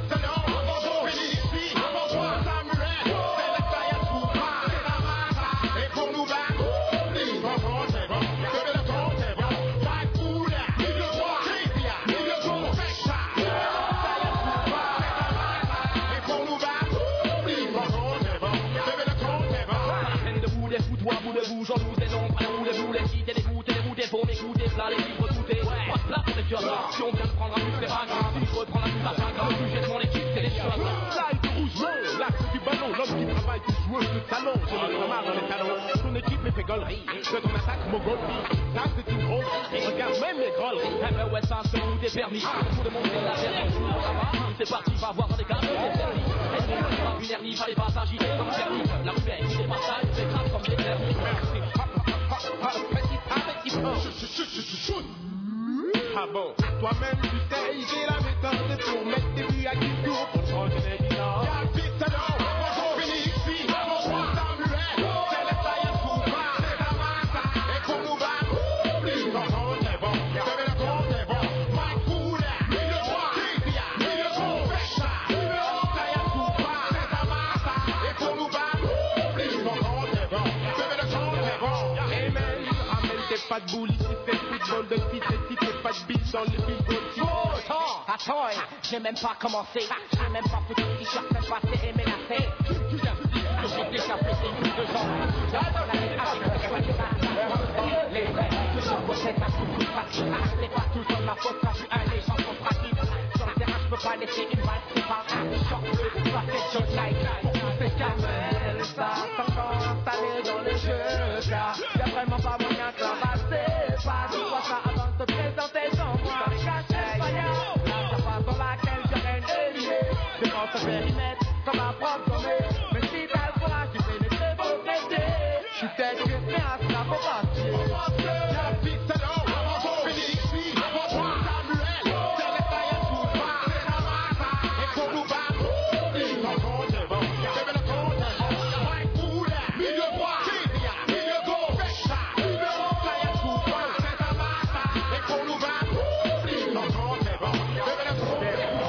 J'en nous des noms, pas nous les boules, quitter les gouttes, les routes, faut m'écouter, là les livres doutés. Pas de place pour les jeunes, si on vient de prendre un but, c'est pas grave. Si je reprends la boule à 5 ans, le sujet de mon équipe, c'est les choses. Live rouge, non, l'axe du ballon, l'homme qui travaille, qui joue le talon. Je le marre dans les talons, ton équipe me fait gaulerie. De ton attaque, mon goal, ça c'est une grosse. Regarde même les grolleries. Eh ben ouais, ça c'est tout est permis. Tout le monde est là, c'est parti, va voir dans les gars, c'est permis. Est-ce qu'on va une hernie, fallait pas s'agiter comme permis. La rue est, c'est pas ça, c'est grave comme des permis. Ah bon, toi-même tu sais, j'ai la méthode pour mettre tes buts à qui tour pour changer les bilans. Y'a le piston, on finit ici, on prend ta muette, c'est les tailles sous bas, c'est la masse, et qu'on nous bat, oublie, ton compte est bon, c'est le compte est bon, Mike Poulet, milieu droit, Christian, milieu gauche, Fecha, numéro taille sous bas, c'est la masse, et qu'on nous bat, oublie, ton compte est bon, c'est le compte est bon. Hey man, ramène tes pas de boules, ici c'est football de fit, pas de bite dans le billboard. Attends, j'ai même pas commencé. J'ai même pas fait de t-shirt, même pas fait et menacé. Tu viens de dire que j'ai déjà fait des coups de gens. Les vrais, toujours possèdent ma coupe pratique. C'est pas toujours ma faute quand je suis un légende qu'on pratique. Sur le terrain, je peux pas laisser une balle, c'est pas un short bleu, ça fait short like. Pour tous ces camels, ça commence à aller dans les je gars. Y'a vraiment pas moyen que ça va se passer. Dis-moi ça avant de te présenter sans moi. Là, ça passe dans laquelle j'aurais aimé. Je pense au périmètre comme un propre. Mais si t'as le courage, tu fais les très beaux traités. Je suis peut-être que mais à cela faut passer. La piste à l'eau, on finit ici, on prend Samuel. C'est les tailles sous bras, c'est la massa. Et pour nous battre, ils sont contre, bon, c'est le contre. Ouais, cool, milieu droit, milieu gauche, numéro taille sous bras, c'est la massa. Et pour nous battre, ils sont contre, bon, c'est le contre.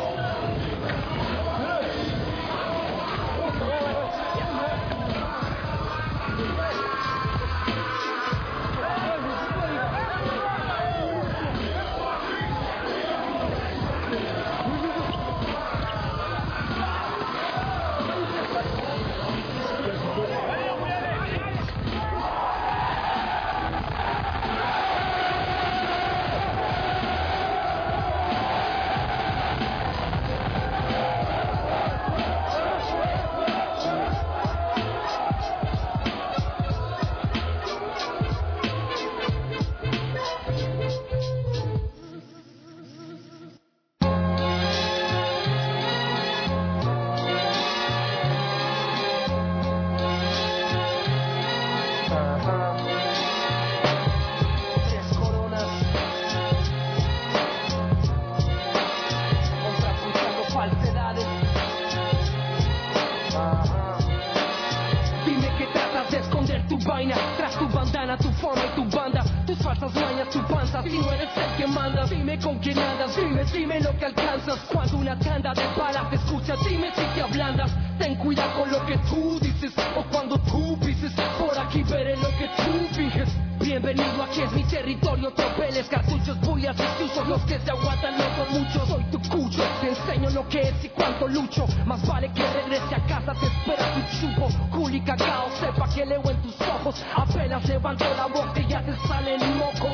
Dime que tratas de esconder tu vaina tras tu bandana, tu forma y tu banda, tus falsas mañas, tu panza. Si no eres el que manda, dime con quién andas, dime lo que alcanzas. Cuando una tanda de balas te escucha, dime si te ablandas. Ten cuidado con lo que tú dices o cuando tú pises. Por aquí veré lo que tú finges. Bienvenido, aquí es mi territorio, tropeles, cartuchos, bullas y chuzos. Los que se aguantan no son muchos, soy tu cucho. Te enseño lo que es y cuánto lucho. Más vale que regrese a casa, te espera tu chupo. Cool y cacao, sepa que leo en tus ojos. Apenas levanto la boca y ya te salen mocos.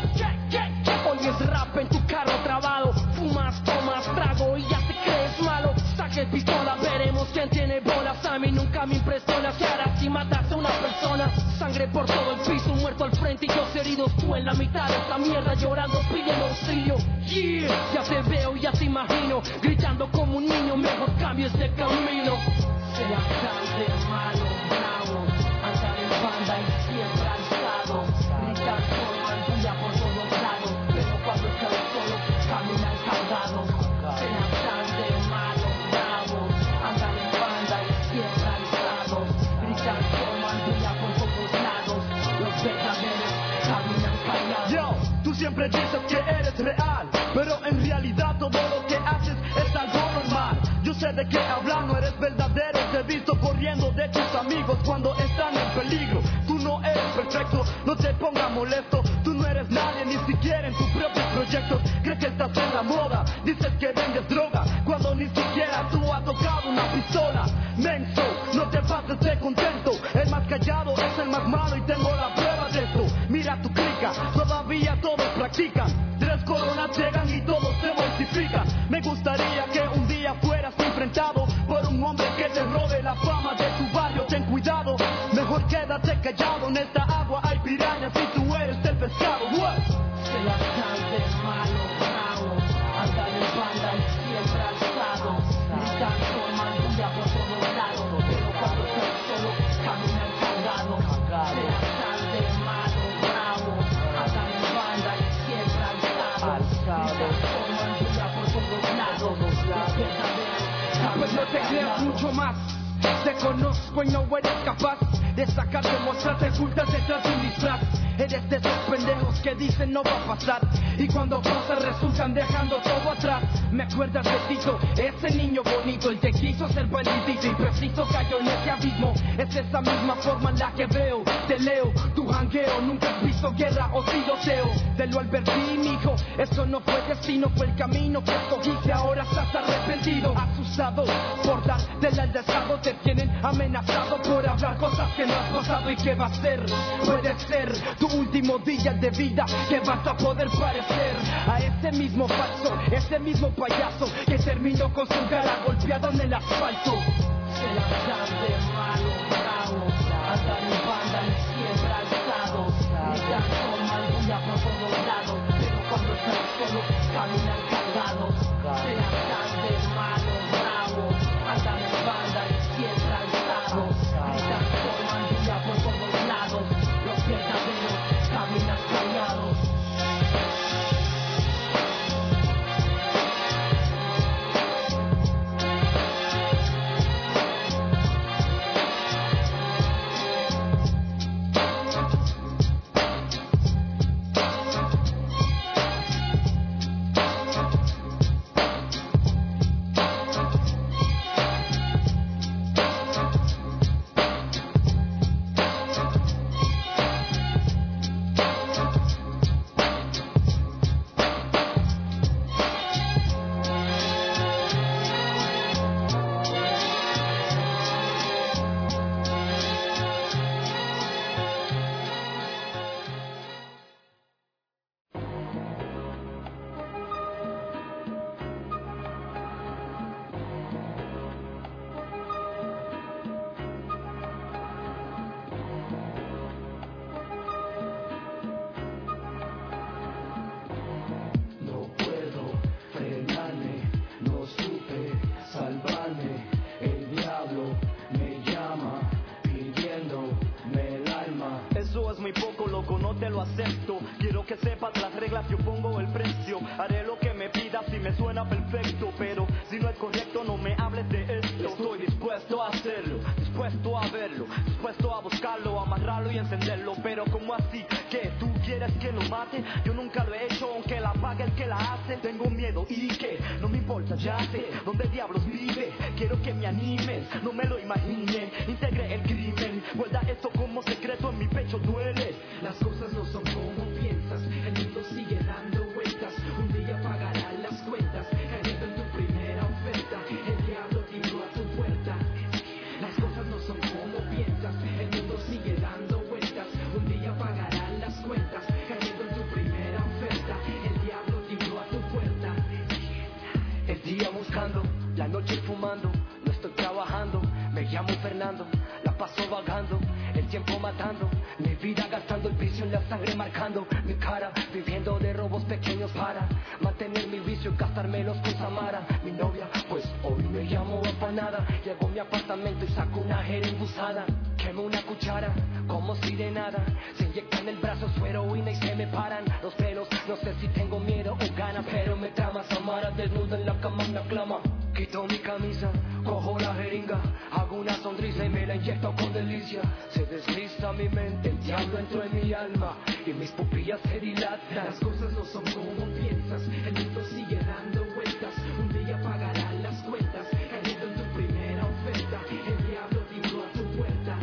Hoy es rap en tu carro trabado. Fumas, tomas, trago y ya te crees malo. Saque pistola, veremos quién tiene bolas. A mí nunca me impresionas. ¿Qué harás si matas a una persona? Sangre por todo el piso, muerto al frente y dos heridos. Tú en la mitad de esta mierda llorando, pidiendo auxilio. Yeah, ya te veo, ya te imagino, gritando como un niño, mejor cambio este camino. Sea grande, malo, bravo, andar en banda y siempre alzado. Gritar forman bulla por todos lados, pero cuando estás solo, caminan cargados. Sea grande, malo, bravo, andar en banda y siempre alzado. Gritar forman bulla por todos lados, los verdaderos caminan cargados. Yo, tú siempre dices que eres real, pero en realidad todo lo que haces es algo normal. Yo sé de qué hablas, no eres verdadero. Te he visto corriendo de tus amigos cuando están en peligro. Tú no eres perfecto, no te pongas molesto. Tú no eres nadie, ni siquiera en tus propios proyectos. Crees que estás en la moda, dices que vendes droga, cuando ni siquiera tú has tocado una pistola. Menso, no te pases de contento. El más callado es el más malo y tengo la prueba de esto. Mira tu clica, todavía todos practican. 3 coronas llegan y todos se multiplican. Me gustaría que un día fueras enfrentado por un hombre que te robe la fama de tu barrio. Ten cuidado, mejor quédate callado. En esta agua hay pirañas y tú eres el pescado. What? Sea grande, malo, bravo, andar en banda y siempre alzado. Gritar forman bulla por todos lados, pero cuando estás solo, caminan cargados. Sea grande, malo, bravo, andar en banda y siempre alzado. Gritar forman bulla por todos lados, los verdaderos. Pues no te creas mucho más. Te conozco y no eres capaz de sacarte, mostrarte ocultas detrás de un disfraz. Eres de esos pendejos que dicen no va a pasar, y cuando pasa resultan dejando todo atrás. Me acuerdas de Tito, ese niño bonito, el que quiso ser bandidito y preciso cayó en ese abismo. Es esa misma forma en la que veo, te leo, tu jangueo. Nunca has visto guerra o tiroteo. Te lo advertí, mijo, eso no fue destino, fue el camino que escogiste. Ahora estás arrepentido, asustado por darte al desado. Te tienen amenazado por hablar cosas que no has gozado. ¿Y qué va a ser? Puede ser tu último día de vida que vas a poder parecer a ese mismo falso, ese mismo payaso que terminó con su cara golpeada en el asfalto. Sea grande, malo, bravo, andar en banda y siempre loco, no te lo acepto. Quiero que sepas las reglas, yo pongo el precio. Haré lo que me pidas si me suena perfecto, pero si no es correcto no me hables de esto. Estoy dispuesto a hacerlo, dispuesto a verlo, dispuesto a buscarlo, amarrarlo y encenderlo. Pero ¿cómo así? ¿Que tú quieres que lo mate? Yo nunca lo he hecho, aunque la pague el que la hace. Tengo miedo y que no me importa, ya sé dónde diablos vive. Quiero que me animes, no me lo imaginen. Integre el crimen, guarda esto como secreto, en mi pecho duele. Las cosas no son como piensas, el mundo sigue dando vueltas. Un día pagarás las cuentas, cayendo en tu primera oferta. El diablo tiró a tu puerta. Las cosas no son como piensas, el mundo sigue dando vueltas. Un día pagarás las cuentas, cayendo en tu primera oferta. El diablo tiró a tu puerta. El día buscando, la noche fumando, no estoy trabajando. Me llamo Fernando, la paso vagando, el tiempo matando, mi vida gastando el vicio en la sangre, marcando mi cara, viviendo de robos pequeños para mantener mi vicio y gastármelos con Samara, mi novia. Pues hoy me llamo Empanada, llego a mi apartamento y saco una jeringa usada, quemo una cuchara como si de nada, se inyecta en el brazo su heroína y se me paran los pelos. No sé si tengo miedo o ganas, pero me trama. Samara desnuda en la cama me aclama. Quito mi camisa, cojo la jeringa, hago una sonrisa y me la inyecto con delicia. Se desliza mi mente, el diablo entró en mi alma y mis pupillas se dilatan. Las cosas no son como piensas, el mundo sigue dando vueltas. Un día pagarás las cuentas, cayendo en tu primera oferta. El diablo tiró a tu puerta.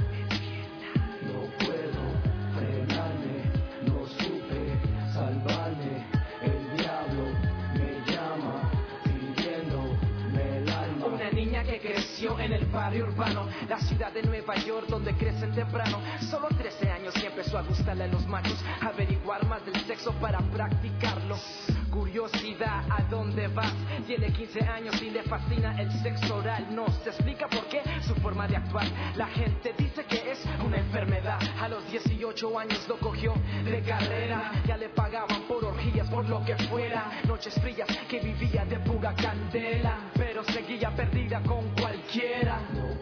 No puedo frenarme, no supe salvarme. El diablo me llama pidiéndome el alma. Una niña que creció en el barrio urbano, la ciudad de Nueva York donde crecen temprano. Solo 13 años y empezó a gustarle a los machos, averiguar más del sexo para practicarlo. Curiosidad, ¿a dónde vas? Tiene 15 años y le fascina el sexo oral. No se explica por qué su forma de actuar. La gente dice que es una enfermedad. A los 18 años lo cogió de carrera. Ya le pagaban por orgías, por lo que fuera. Noches frías que vivía de pura candela, pero seguía perdida con cualquiera. No